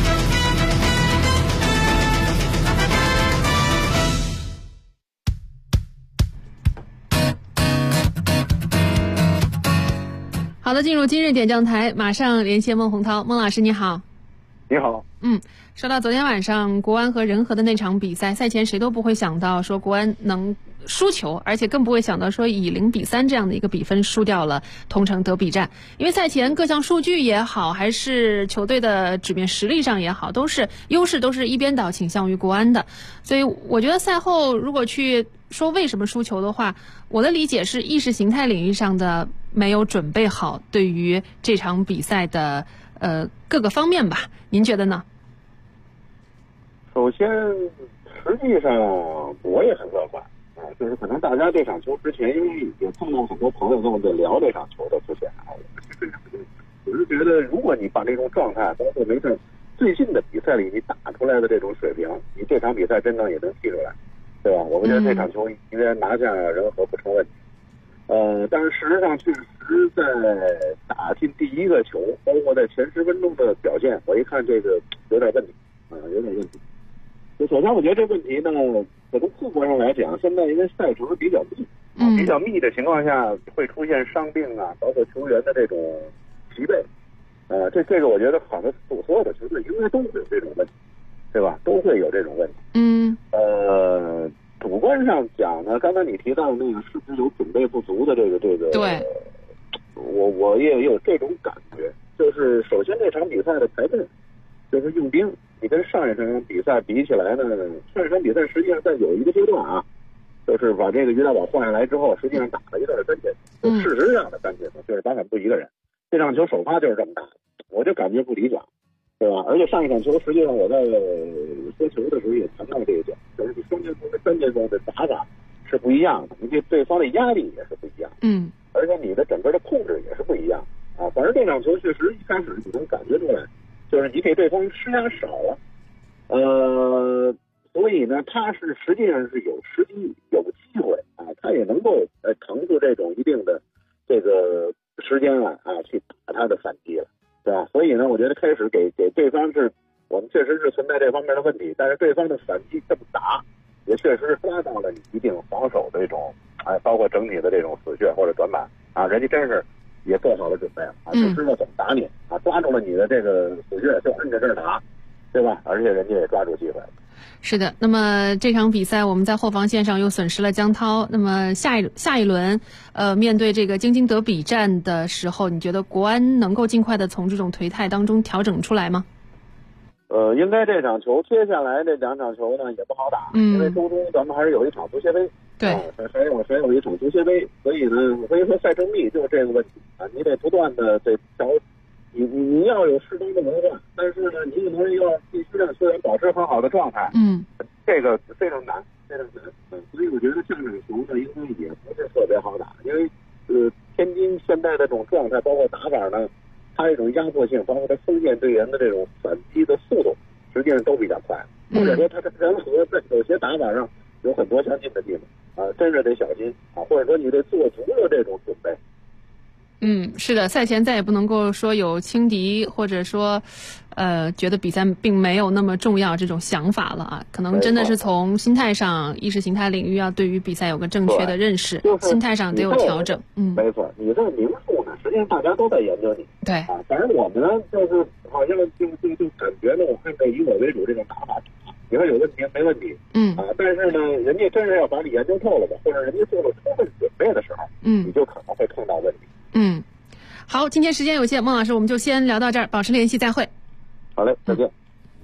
好的，进入今日点将台，马上连线孟洪涛。孟老师你好。 你好。 说到昨天晚上国安和仁和的那场比赛，赛前谁都不会想到说国安能输球，而且更不会想到说以0-3这样的一个比分输掉了同城德比战。因为赛前各项数据也好，还是球队的纸面实力上也好，优势都是一边倒倾向于国安的。所以我觉得赛后如果去说为什么输球的话，我的理解是意识形态领域上的没有准备好对于这场比赛的各个方面吧，您觉得呢？ 首先，实际上我也很乐观就是可能大家这场球之前，因为也碰到很多朋友跟我们聊这场球的之前我是觉得如果你把这种状态，包括没事最近的比赛里你打出来的这种水平，你这场比赛真正也能踢出来，对吧？我们觉得这场球应该拿下仁和不成问题。但是事实上确实在打进第一个球，包括在前10分钟的表现，我一看这个有点问题有点问题。就首先我觉得这问题呢，从客观上来讲，现在因为赛程比较密比较密的情况下会出现伤病啊，包括球员的这种疲惫。这个我觉得好像所有的球队应该都会有这种问题，对吧？都会有这种问题。主观上讲呢，刚才你提到那个是不是有准备不足的这个， 对， 我也有这种感觉。就是首先这场比赛的排阵，就是用兵，你跟上一场比赛比起来呢，上一场比赛实际上在有一个阶段啊，就是把这个于大宝换下来之后，实际上打了一段3节，就事实上的3节，就是巴坎布一个人。这场球首发就是这么打的，我就感觉不理想，对吧？而且上一场球实际上我在说球的时候也谈到这一点，就是你双前锋跟3前锋的打法是不一样的，你对方的压力也是不一样，而且你的整个的控制也是不一样啊。反正这场球确实一开始你能感觉出来，就是你给对方施压少了，所以呢，他是实际上是有时机有机会啊，他也能够腾出这种一定的这个时间来去打他的反击了，对吧？所以呢，我觉得开始给对方我们确实是存在这方面的问题，但是对方的反击这么打，也确实抓到了你一定防守的这种包括整体的这种死穴或者短板啊，人家真是也做好了准备了就知道怎么打你啊，抓住了你的这个死穴就摁着这儿打，对吧？而且人家也抓住机会了。 是的，那么这场比赛我们在后防线上又损失了江涛。那么下一轮，面对这个京津德比战的时候，你觉得国安能够尽快的从这种颓态当中调整出来吗？ 应该这场球接下来这2场球呢也不好打，因为周中咱们还是有一场足协杯， 对， 还有一场足协杯，所以呢，所以说赛程密就是这个问题啊，你得不断的得调。你要有适当的轮换，但是呢，你可能要必须让球员保持很好的状态。这个非常难，非常难。所以我觉得下场球呢，应该也不是特别好打，因为天津现在的这种状态，包括打法呢，它这种压迫性，包括它封建队员的这种反击的速度，实际上都比较快。或者说它的人和在有些打法上有很多相近的地方真是得小心啊，或者说你得做足了这种准备。 是的，赛前再也不能够说有轻敌，或者说，觉得比赛并没有那么重要这种想法了啊。可能真的是从心态上、意识形态领域要对于比赛有个正确的认识，心态上得有调整。 没错，你这名宿呢，实际上大家都在研究你。 对啊，反正我们呢，就是好像就感觉呢，我看这以我为主这种打法，你说有问题没问题，但是呢，人家真是要把你研究透了吧，或者人家做了充分准备的时候，你就可能会碰到问题。 好，今天时间有限，孟老师，我们就先聊到这儿，保持联系，再会。 好嘞，再见。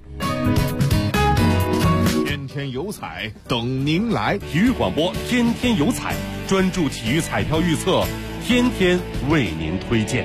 天天有彩等您来，体育广播天天有彩，专注体育彩票预测，天天为您推荐。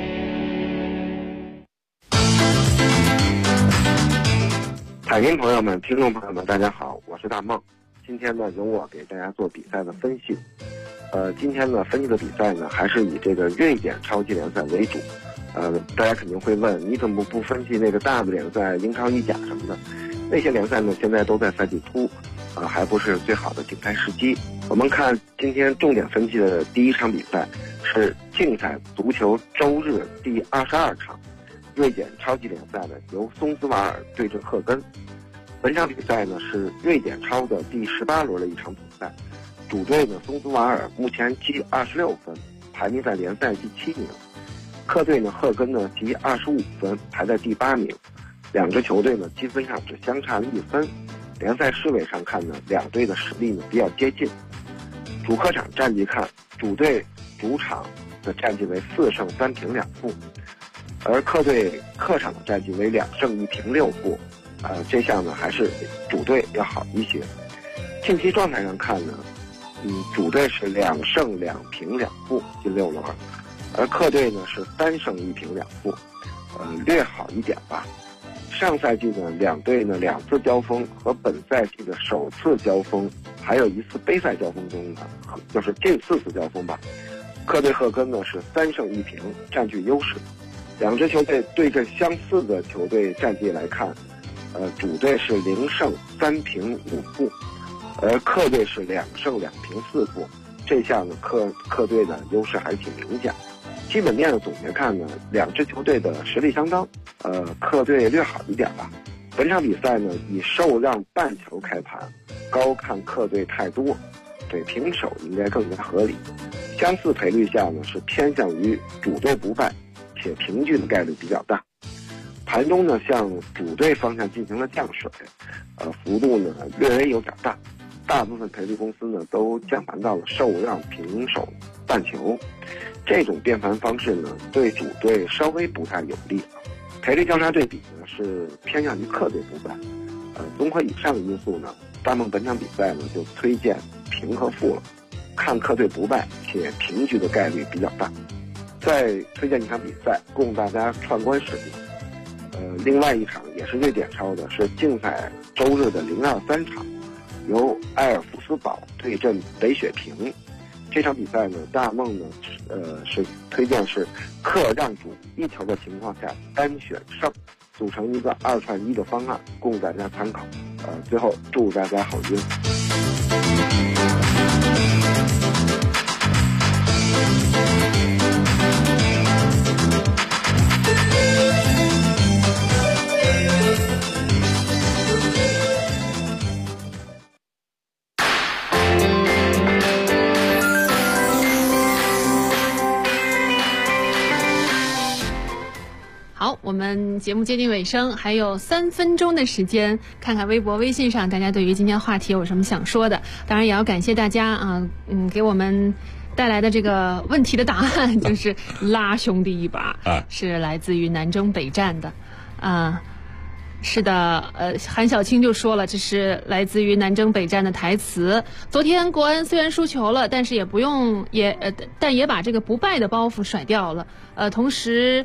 彩民朋友们、听众朋友们，大家好，我是大梦。今天呢，由我给大家做比赛的分析。今天呢，分析的比赛呢，还是以这个瑞典超级联赛为主。大家肯定会问，你怎么不分析那个大的联赛、英超、意甲什么的？那些联赛呢，现在都在赛季初，还不是最好的竞赛时机。我们看今天重点分析的第一场比赛是竞赛足球周日第22场，瑞典超级联赛呢由松兹瓦尔对阵赫根。本场比赛呢是瑞典超的第18轮的一场比赛。主队呢，松兹瓦尔目前积26分，排名在联赛第7名；客队呢，赫根呢积25分，排在第8名。两支球队呢，积分上只相差了1分。联赛市委上看呢，两队的实力呢比较接近。主客场战绩看，主队主场的战绩为4胜3平2负，而客队客场的战绩为2胜1平6负。这项呢还是主队要好一些。近期状态上看呢，主队是2胜2平2负进6轮，而客队呢是3胜1平2负，略好一点吧。上赛季呢，两队呢2次交锋和本赛季的首次交锋，还有一次杯赛交锋中呢，就是近4次交锋吧。客队赫根呢是3胜1平，占据优势。两支球队对阵相似的球队战绩来看，主队是0胜3平5负。而客队是2胜2平4负，这项呢客队的优势还是挺明显。基本面的总结看呢，两支球队的实力相当，客队略好一点吧。本场比赛呢以受让半球开盘，高看客队太多。 对平手应该更加合理。相似赔率下呢，是偏向于主队不败且平局的概率比较大。盘中呢，向主队方向进行了降水，幅度呢略微有点大，大部分赔率公司呢都降盘到了受让平手半球。这种变盘方式呢，对主队稍微不太有利。赔率交叉对比呢是偏向于客队不败。综合以上的因素呢，大梦本场比赛呢就推荐平和负了，看客队不败且平局的概率比较大。再推荐一场比赛供大家串关使用。另外一场也是瑞典超的，是竞彩周日的023场，由埃尔夫斯堡对阵北雪平。这场比赛呢，大梦呢是推荐是客让主1球的情况下单选胜，组成一个2串1的方案供大家参考。最后祝大家好运。 好，我们节目接近尾声，还有3分钟的时间，看看微博、微信上大家对于今天话题有什么想说的。当然也要感谢大家啊，给我们带来的这个问题的答案就是拉兄弟一把，是来自于南征北战的，是的，韩小青就说了，这是来自于南征北战的台词。昨天国安虽然输球了，但是也不用但也把这个不败的包袱甩掉了。同时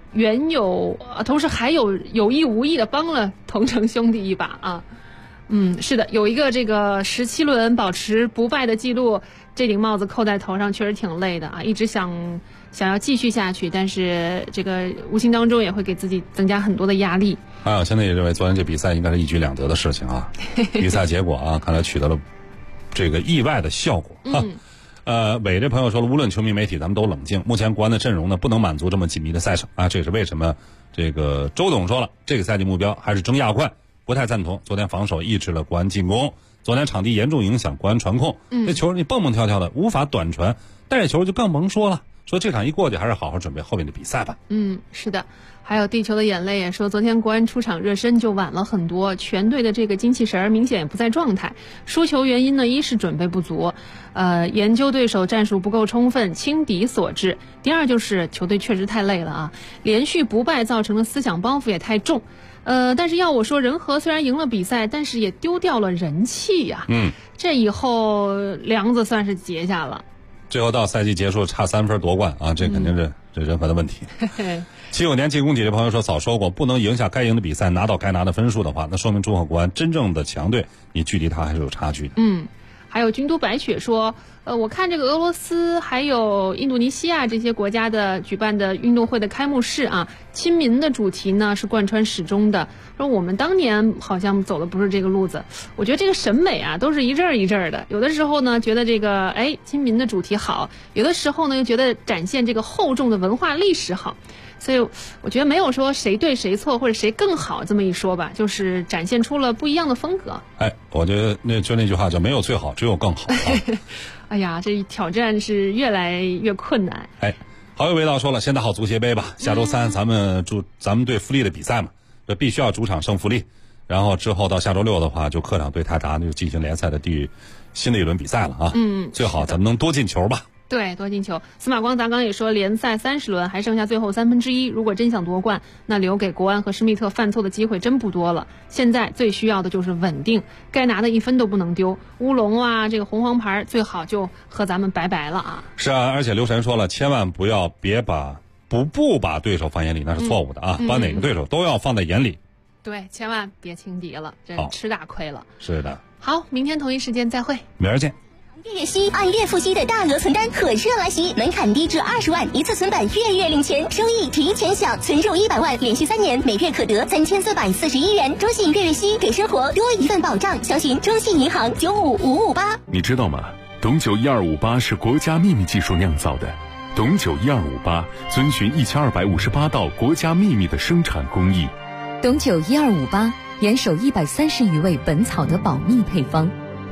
还有意无意的帮了同城兄弟一把啊。是的，有一个这个17轮保持不败的记录，这顶帽子扣在头上确实挺累的啊，一直想要继续下去，但是这个无形当中也会给自己增加很多的压力。 现在也认为昨天这比赛应该是一举两得的事情啊。比赛结果啊，看来取得了这个意外的效果啊。伟这朋友说了，无论球迷媒体咱们都冷静，目前国安的阵容呢不能满足这么紧密的赛程啊，这也是为什么这个周董说了，这个赛季目标还是争亚冠，不太赞同昨天防守抑制了国安进攻，昨天场地严重影响国安传控，这球你蹦蹦跳跳的无法短传，带球就更甭说了，说这场一过去还是好好准备后面的比赛吧。 是的。还有地球的眼泪也说，昨天国安出场热身就晚了很多，全队的这个精气神明显也不在状态。输球原因呢，一是准备不足，研究对手战术不够充分，轻敌所致；第二就是球队确实太累了啊，连续不败造成的思想包袱也太重。但是要我说，人和虽然赢了比赛，但是也丢掉了人气呀。这以后梁子算是结下了。 最后到赛季结束差3分夺冠啊，这肯定是这人和的问题。75年进攻姐姐朋友说，早说过不能赢下该赢的比赛，拿到该拿的分数的话，那说明中国国安真正的强队，你距离他还是有差距的。 还有军都白雪说，我看这个俄罗斯还有印度尼西亚这些国家的举办的运动会的开幕式啊，亲民的主题呢是贯穿始终的。说我们当年好像走的不是这个路子，我觉得这个审美啊都是一阵儿一阵儿的，有的时候呢觉得这个亲民的主题好，有的时候呢又觉得展现这个厚重的文化历史好。所以我觉得没有说谁对谁错或者谁更好这么一说吧，就是展现出了不一样的风格。 我觉得那句话叫没有最好，只有更好。 哎呀，这挑战是越来越困难。 好友味道说了，先打好足协杯吧，下周3咱们对富力的比赛嘛，这必须要主场胜富力，然后之后到下周6的话，就客场对泰达就进行联赛的新的一轮比赛了啊。最好咱们能多进球吧。 对，多进球。司马光咱刚也说，联赛30轮还剩下最后1/3，如果真想夺冠，那留给国安和施密特犯错的机会真不多了。现在最需要的就是稳定，该拿的1分都不能丢，乌龙啊，这个红黄牌最好就和咱们拜拜了啊。 是啊，而且刘晨说了，千万不把对手放眼里，那是错误的啊，把哪个对手都要放在眼里。 对，千万别轻敌了，真吃大亏了。 是的。 好，明天同一时间再会。 明儿见。 月息按月付息的大额存单火热来袭，门槛低至20万，一次存版月领钱，收益提前享，存入100万，连续3年，每月可得3441元。中信月息给生活多一份保障，详询中信银行95558。 你知道吗？董酒1258是国家秘密技术酿造的，董酒1258遵循1258道国家秘密的生产工艺。 董酒1258严守130余味本草的保密配方。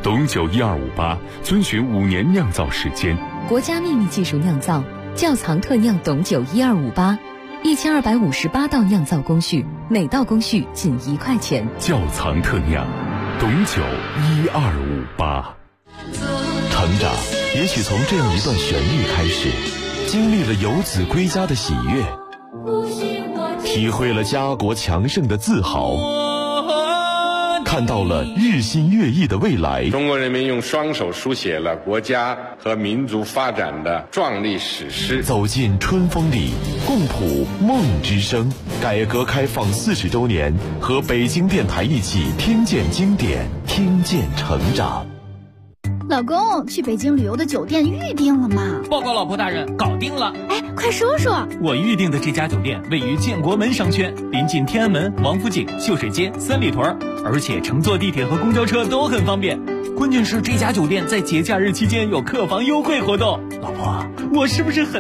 董酒12585遵循5年酿造时间， 国家秘密技术酿造，窖藏特酿董酒12581,258道酿造工序，每道工序仅1块钱。 窖藏特酿董酒12588。 成长也许从这样一段旋律开始，经历了游子归家的喜悦，体会了家国强盛的自豪，看到了日新月异的未来。 中国人民用双手书写了国家和民族发展的壮丽史诗。 走进春风里，共谱梦之声。改革开放40周年，和北京电台一起听见经典，听见成长。 老公，去北京旅游的酒店预定了吗？ 报告老婆大人，搞定了。 哎，快说说。 我预定的这家酒店位于建国门商圈，临近天安门、王府井、秀水街、三里屯，而且乘坐地铁和公交车都很方便。关键是这家酒店在节假日期间有客房优惠活动。老婆，我是不是很